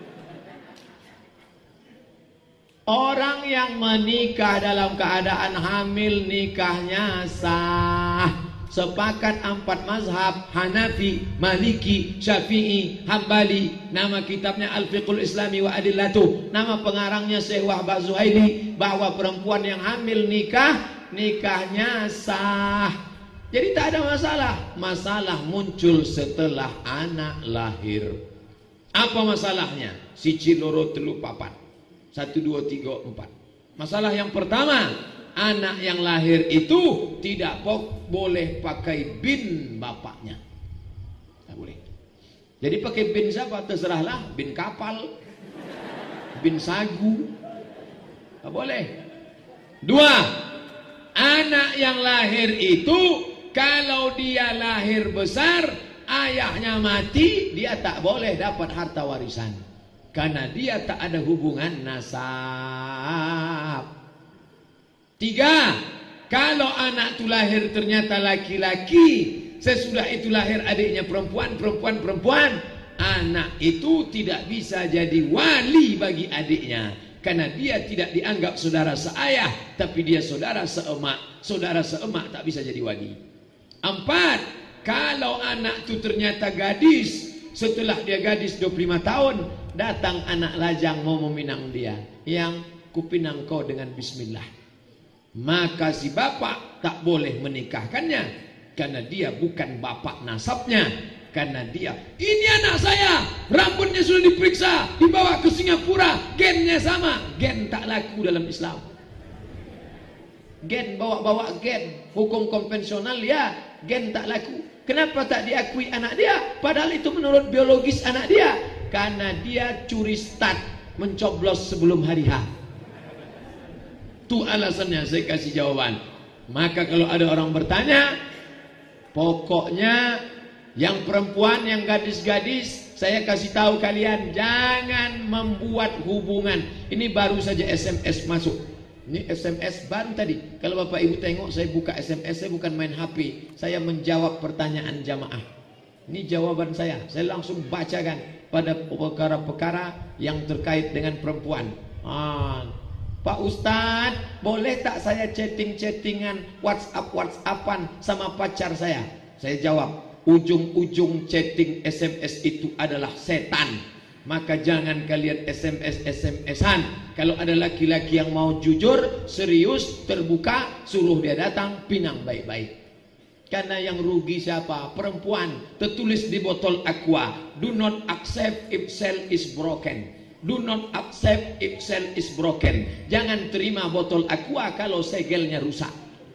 Orang yang menikah dalam keadaan hamil nikahnya sah. Sepakat 4 mazhab, Hanafi, Maliki, Syafi'i, Hambali. Nama kitabnya Al-Fiqhul Islami wa Adillatuh. Nama pengarangnya Syekh Wahbah Zuhaili, bahwa perempuan yang hamil nikahnya sah. Jadi tak ada masalah. Masalah muncul setelah anak lahir. Apa masalahnya? Siji loro telu papat. 1, 2, 3, 4. Masalah yang pertama, anak yang lahir itu tidak boleh pakai bin bapaknya. Tak boleh. Jadi pakai bin siapa? Terserahlah. Bin kapal, bin sagu. Tak boleh. 2, anak yang lahir itu kalau dia lahir besar, ayahnya mati, dia tak boleh dapat harta warisan. Karena dia tak ada hubungan nasab. 3, kalau anak itu lahir ternyata laki-laki, sesudah itu lahir adiknya perempuan, anak itu tidak bisa jadi wali bagi adiknya. Karena dia tidak dianggap saudara seayah, tapi dia saudara seemak. Saudara seemak tak bisa jadi wali. 4, kalau anak itu ternyata gadis, setelah dia gadis 25 tahun, datang anak lajang mau meminang dia. Yang kupinang kau dengan bismillah. Maka si bapak tak boleh menikahkannya. Karena dia bukan bapak nasabnya. Karena dia, ini anak saya, rambutnya sudah diperiksa, dibawa ke Singapura, gennya sama. Gen tak laku dalam Islam. Gen, bawa-bawa gen. Hukum konvensional ya, gen tak laku. Kenapa tak diakui anak dia? Padahal itu menurut biologis anak dia. Karena dia curi start, mencoblos sebelum hari H. Itu alasannya, saya kasih jawaban. Maka kalau ada orang bertanya, pokoknya yang perempuan, yang gadis-gadis, saya kasih tahu kalian, jangan membuat hubungan. Ini baru saja SMS masuk. Ini SMS baru tadi. Kalau Bapak Ibu tengok, saya buka SMS, saya bukan main HP. Saya menjawab pertanyaan jamaah. Ini jawaban saya. Saya langsung bacakan pada perkara-perkara yang terkait dengan perempuan. Pak Ustadz, boleh tak saya chatting-chattingan, WhatsApp-WhatsAppan sama pacar saya? Saya jawab, ujung-ujung chatting SMS itu adalah setan. Maka jangan kalian SMS-SMS-an. Kalau ada laki-laki yang mau jujur, serius, terbuka, suruh dia datang, pinang baik-baik. Karena yang rugi siapa? Perempuan. Tertulis di botol aqua, do not accept if cell is broken. Do not accept if cell is broken. Jangan terima botol aqua kalau segelnya rusak.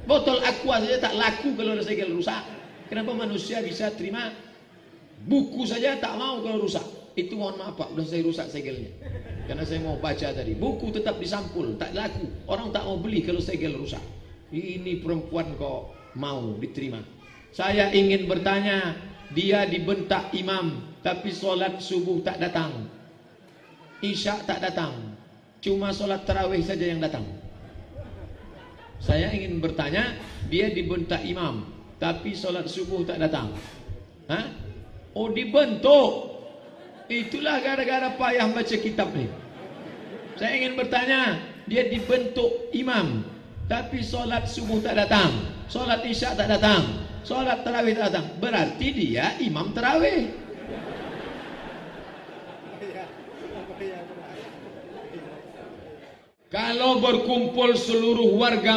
Botol aqua saja tak laku kalau ada segel rusak. Kenapa manusia bisa terima buku saja tak mau kalau rusak? Itu mohon maaf Pak, udah saya rusak segelnya. Karena saya mau baca tadi. Buku tetap disampul, tak laku. Orang tak mau beli kalau segel rusak. Ini perempuan kok mau diterima. Saya ingin bertanya, dia dibentak imam, tapi solat subuh tak datang. Isya tak datang. Cuma solat tarawih saja yang datang. Saya ingin bertanya, dia dibentak imam, tapi solat subuh tak datang. Hah? Oh dibentuk. Itulah gara-gara payah baca kitab nih. Saya ingin bertanya, dia dibentuk imam, tapi solat subuh tak datang, solat isya tak datang, solat tarawih tak datang. Berarti dia imam tarawih. Kalau berkumpul seluruh warga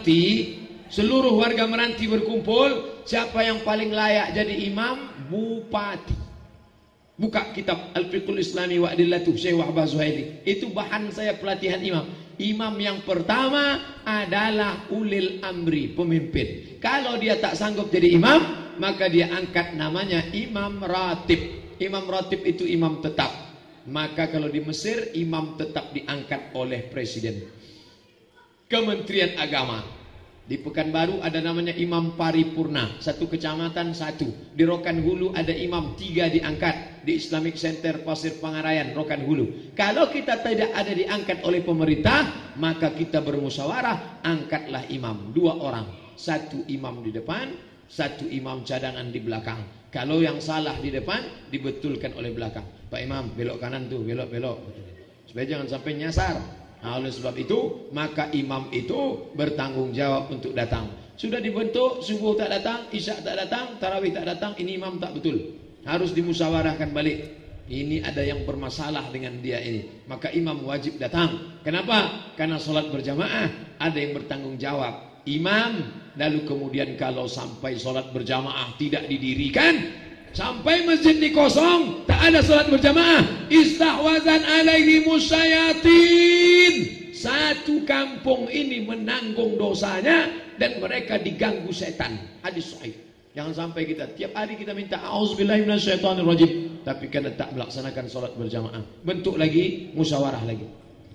Meranti berkumpul, siapa yang paling layak jadi imam? Bupati. Buka kitab Al-Fiqhul Islami wa Adillatuh Syekh Wahbah Zuhaili. Itu bahan saya pelatihan imam. Imam yang pertama adalah ulil amri, pemimpin. Kalau dia tak sanggup jadi imam, maka dia angkat namanya imam ratib. Imam ratib itu imam tetap. Maka kalau di Mesir, imam tetap diangkat oleh presiden. Kementerian Agama. Di Pekanbaru ada namanya imam paripurna, satu kecamatan satu. Di Rokan Hulu ada imam 3 diangkat. Di Islamic Center Pasir Pangarayan, Rokan Hulu. Kalau kita tidak ada diangkat oleh pemerintah, maka kita bermusyawarah, angkatlah imam 2 orang. 1 imam di depan, 1 imam cadangan di belakang. Kalau yang salah di depan, dibetulkan oleh belakang. Pak Imam, belok kanan tuh, belok. Supaya jangan sampai nyasar. Nah, oleh sebab itu, maka imam itu bertanggung jawab untuk datang. Sudah dibentuk, subuh tak datang, isya tak datang, tarawih tak datang, ini imam tak betul. Harus dimusyawarahkan balik. Ini ada yang bermasalah dengan dia ini. Maka imam wajib datang. Kenapa? Karena sholat berjamaah ada yang bertanggung jawab. Imam, lalu kemudian kalau sampai sholat berjamaah tidak didirikan, sampai masjid dikosong, tak ada sholat berjamaah, istahwazan alaihi musyayatin. Satu kampung ini menanggung dosanya dan mereka diganggu setan. Hadis sahih. Jangan sampai kita tiap hari kita minta auzubillahi minasyaitonirrajim, tapi karena tak melaksanakan sholat berjamaah. Bentuk lagi, musyawarah lagi.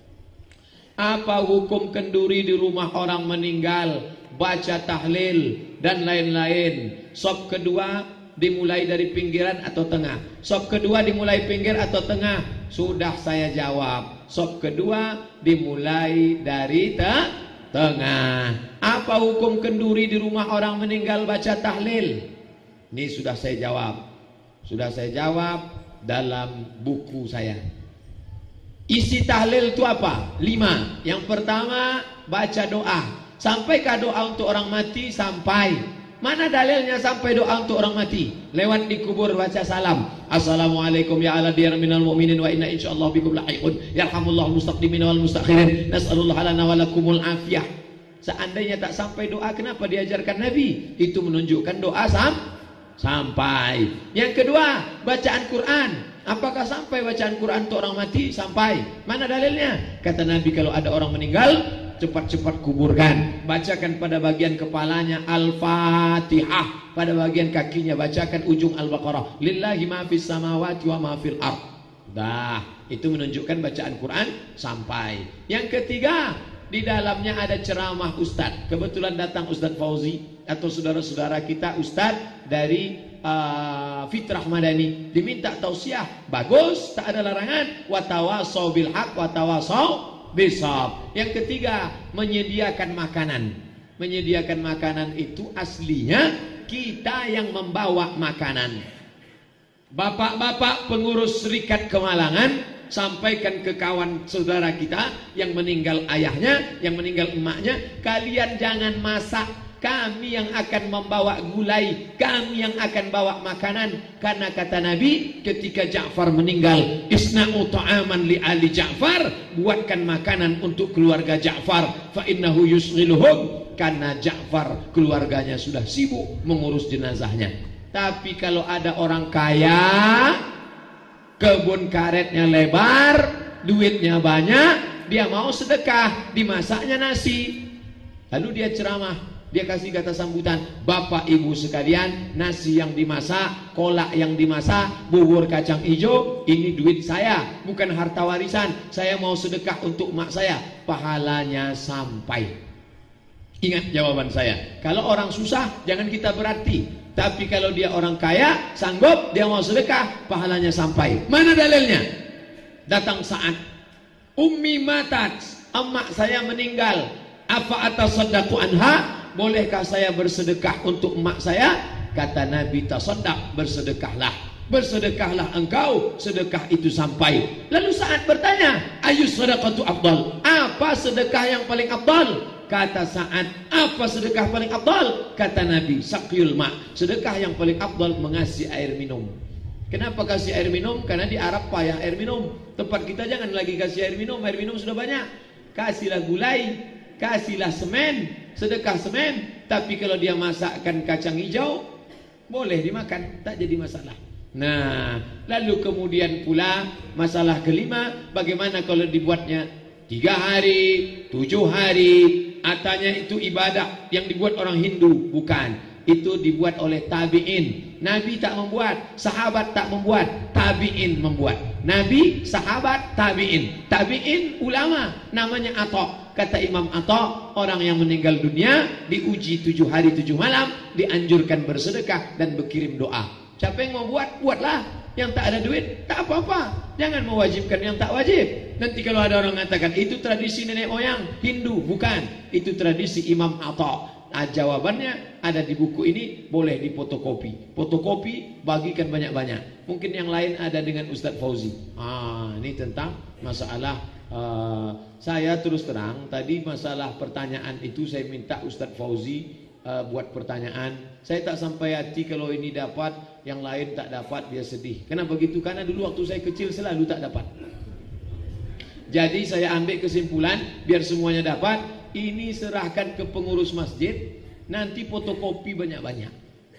Apa hukum kenduri di rumah orang meninggal, baca tahlil dan lain-lain? Sop kedua dimulai dari pinggiran atau tengah? Sop kedua dimulai pinggir atau tengah? Sudah saya jawab. Sop kedua dimulai dari tengah. Apa hukum kenduri di rumah orang meninggal baca tahlil? Ini sudah saya jawab. Sudah saya jawab dalam buku saya. Isi tahlil itu apa? 5. Yang pertama baca doa. Sampaikah doa untuk orang mati? Sampai. Mana dalilnya sampai doa untuk orang mati? Lewat di kubur baca salam. Assalamualaikum ya ala diyar minal mu'minin wa inna insyaallah bikum lahiqun. Yarhamullahu mustaqdimin wal mustakhirin. Nas'alullah lana wa lakumul afiyah. Seandainya tak sampai doa, kenapa diajarkan Nabi? Itu menunjukkan doa sampai. Yang kedua, bacaan Quran. Apakah sampai bacaan Quran untuk orang mati? Sampai. Mana dalilnya? Kata Nabi, kalau ada orang meninggal, cepat-cepat kuburkan. Bacakan pada bagian kepalanya Al-Fatihah, pada bagian kakinya bacakan ujung Al-Baqarah. Lillahi ma fis samawati wa ma fil ard. Dah, itu menunjukkan bacaan Quran sampai. Yang ketiga, di dalamnya ada ceramah ustadz. Kebetulan datang Ustadz Fauzi atau saudara-saudara kita ustadz dari Fitrah Madani, diminta tausiah. Bagus, tak ada larangan. Watawasau bil haq watawasau bisab. Yang ketiga, menyediakan makanan. Menyediakan makanan itu aslinya kita yang membawa makanan. Bapak-bapak pengurus Serikat Kemalangan, sampaikan ke kawan saudara kita yang meninggal ayahnya, yang meninggal emaknya, kalian jangan masak, kami yang akan membawa gulai, kami yang akan bawa makanan. Karena kata Nabi ketika Ja'far meninggal, isna'u ta'aman li ali Ja'far, buatkan makanan untuk keluarga Ja'far, fa innahu yusghiluhum, karena Ja'far keluarganya sudah sibuk mengurus jenazahnya. Tapi kalau ada orang kaya, kebun karetnya lebar, duitnya banyak, dia mau sedekah, dimasaknya nasi. Lalu dia ceramah, Dia kasih kata sambutan, Bapak Ibu sekalian, nasi yang dimasak, kolak yang dimasak, bubur kacang hijau, ini duit saya, bukan harta warisan. Saya mau sedekah untuk mak saya, pahalanya sampai. Ingat jawaban saya. Kalau orang susah, jangan kita berarti. Tapi kalau dia orang kaya, sanggup, dia mau sedekah, pahalanya sampai. Mana dalilnya? Datang saat Ummi matat, emak saya meninggal. Apa atasaddaqu anha? Bolehkah saya bersedekah untuk emak saya? Kata Nabi, tasaddaq, bersedekahlah. Bersedekahlah engkau, sedekah itu sampai. Lalu saat bertanya, ayus sedekatu afdal? Apa sedekah yang paling afdal? Kata Sa'ad, apa sedekah paling afdal? Kata Nabi, saqyul ma', sedekah yang paling afdal mengasih air minum. Kenapa kasih air minum? Karena di Arab payah air minum. Tempat kita jangan lagi kasih air minum sudah banyak. Kasihlah gulai, kasihlah semen, sedekah semen. Tapi kalau dia masakkan kacang hijau, boleh dimakan, tak jadi masalah. Nah, lalu kemudian pula masalah kelima, bagaimana kalau dibuatnya 3 hari, 7 hari? Atanya itu ibadah yang dibuat orang Hindu, bukan. Itu dibuat oleh tabi'in. Nabi tak membuat, sahabat tak membuat, tabi'in membuat. Nabi, sahabat, tabi'in. Tabi'in ulama, namanya Atha. Kata Imam Atha, orang yang meninggal dunia diuji 7 hari 7 malam, dianjurkan bersedekah dan berkirim doa. Siapa yang mau buat, buatlah. Yang tak ada duit, tak apa-apa. Jangan mewajibkan yang tak wajib. Nanti kalau ada orang mengatakan itu tradisi nenek moyang Hindu, bukan. Itu tradisi Imam Atha. Nah, jawabannya ada di buku ini, boleh difotokopi. Fotokopi, bagikan banyak-banyak. Mungkin yang lain ada dengan Ustadz Fauzi. Ini tentang masalah saya terus terang. Tadi masalah pertanyaan itu saya minta Ustadz Fauzi buat pertanyaan. Saya tak sampai hati kalau ini dapat, yang lain tak dapat, dia sedih. Kenapa begitu? Karena dulu waktu saya kecil selalu tak dapat. Jadi saya ambil kesimpulan, biar semuanya dapat, ini serahkan ke pengurus masjid, nanti fotokopi banyak-banyak.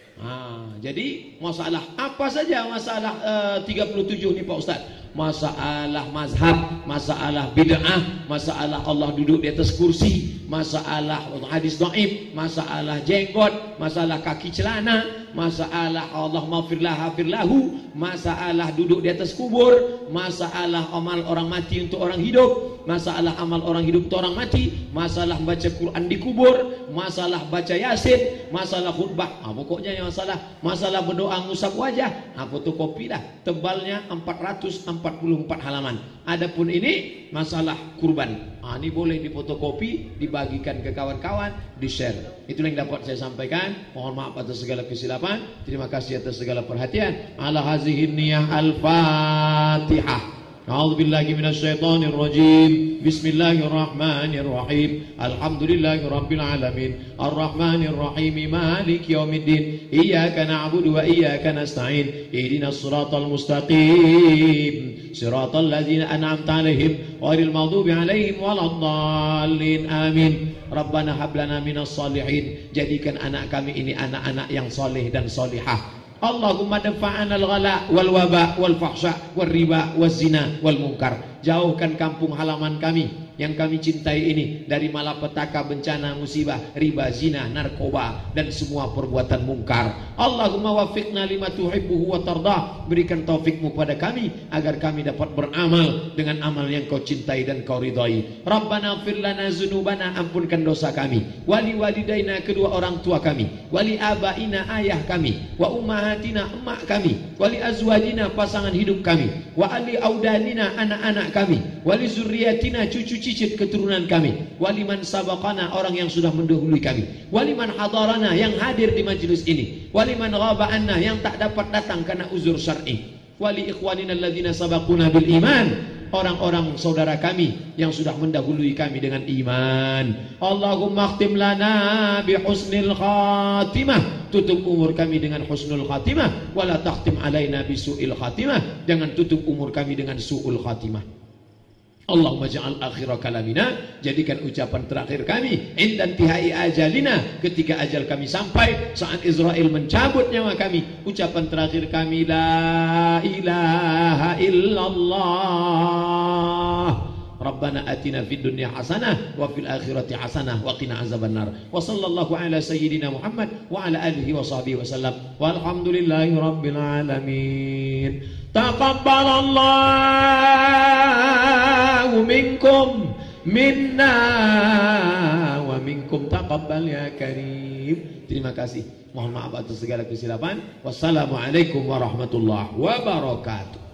Jadi masalah apa saja, masalah 37 nih Pak Ustaz. Masalah mazhab, masalah bid'ah, masalah Allah duduk di atas kursi, masalah hadis dhaif, masalah jenggot, masalah kaki celana, masalah Allah maghfirlah hafirlahu, masalah duduk di atas kubur, masalah amal orang mati untuk orang hidup, masalah amal orang hidup untuk orang mati, masalah baca Quran di kubur, masalah baca Yasin, masalah khutbah. Pokoknya yang masalah berdoa ngusap wajah. Fotokopi dah, tebalnya 444 halaman. Adapun ini masalah kurban. Ini boleh difotokopi, dibagikan ke kawan-kawan, di-share. Itu yang dapat saya sampaikan. Mohon maaf atas segala kesilapan. Terima kasih atas segala perhatian. Ala hazihin niyah al-Fatihah. أعوذ بالله من الشيطان الرجيم بسم الله الرحمن الرحيم الحمد لله رب العالمين الرحمن الرحيم مالك يوم الدين إياك نعبد وإياك نستعين اهدنا الصراط المستقيم صراط الذين أنعمت عليهم غير المغضوب عليهم ولا الضالين آمين ربنا هب لنا من الصالحين jadikan anak kami ini anak-anak yang soleh dan solihah. Allahumma dafa'ana al-ghala wal waba wal fahsya wal riba wal zina wal munkar. Jauhkan kampung halaman kami yang kami cintai ini dari malapetaka, bencana, musibah, riba, zina, narkoba dan semua perbuatan mungkar. Allahumma wafiqna lima tuhibbuhu wa tardah. Berikan taufikmu pada kami agar kami dapat beramal dengan amal yang kau cintai dan kau ridhai. Rabbana ighfir lana dzunubana, ampunkan dosa kami. Wali walidaina, kedua orang tua kami. Wali abaina, ayah kami. Wa ummahatina, emak kami. Wali azwajina, pasangan hidup kami. Wa ali audadina, anak-anak kami. Wali zurriyatina, cucu cicit keturunan kami. Waliman sabaqana, orang yang sudah mendahului kami. Waliman hadarana, yang hadir di majelis ini. Waliman ghaba anna, yang tak dapat datang karena uzur syar'i. Wali ikhwanina alladzina sabaquna bil iman, orang-orang saudara kami yang sudah mendahului kami dengan iman. Allahumma khtim lana bi husnil khatimah, tutup umur kami dengan husnul khatimah. Wala takhtim alaina bi su'il khatimah, jangan tutup umur kami dengan su'ul khatimah. Allahumma ja'al akhira kalamina, jadikan ucapan terakhir kami indan tihai ajalina, ketika ajal kami sampai, saat Israel mencabut nyawa kami, ucapan terakhir kami la ilaha illallah Rabbana atina fid dunya hasanah wa fil akhirati hasanah wa qina azabannar. Wa sallallahu ala sayyidina Muhammad wa ala alihi wa sahbihi wasallam. Walhamdulillahi rabbil alamin. Taqabbalallahu minkum minna wa minkum taqabbal ya karim. Terima kasih. Mohon maaf atas segala kesilapan. Wassalamualaikum warahmatullahi wabarakatuh.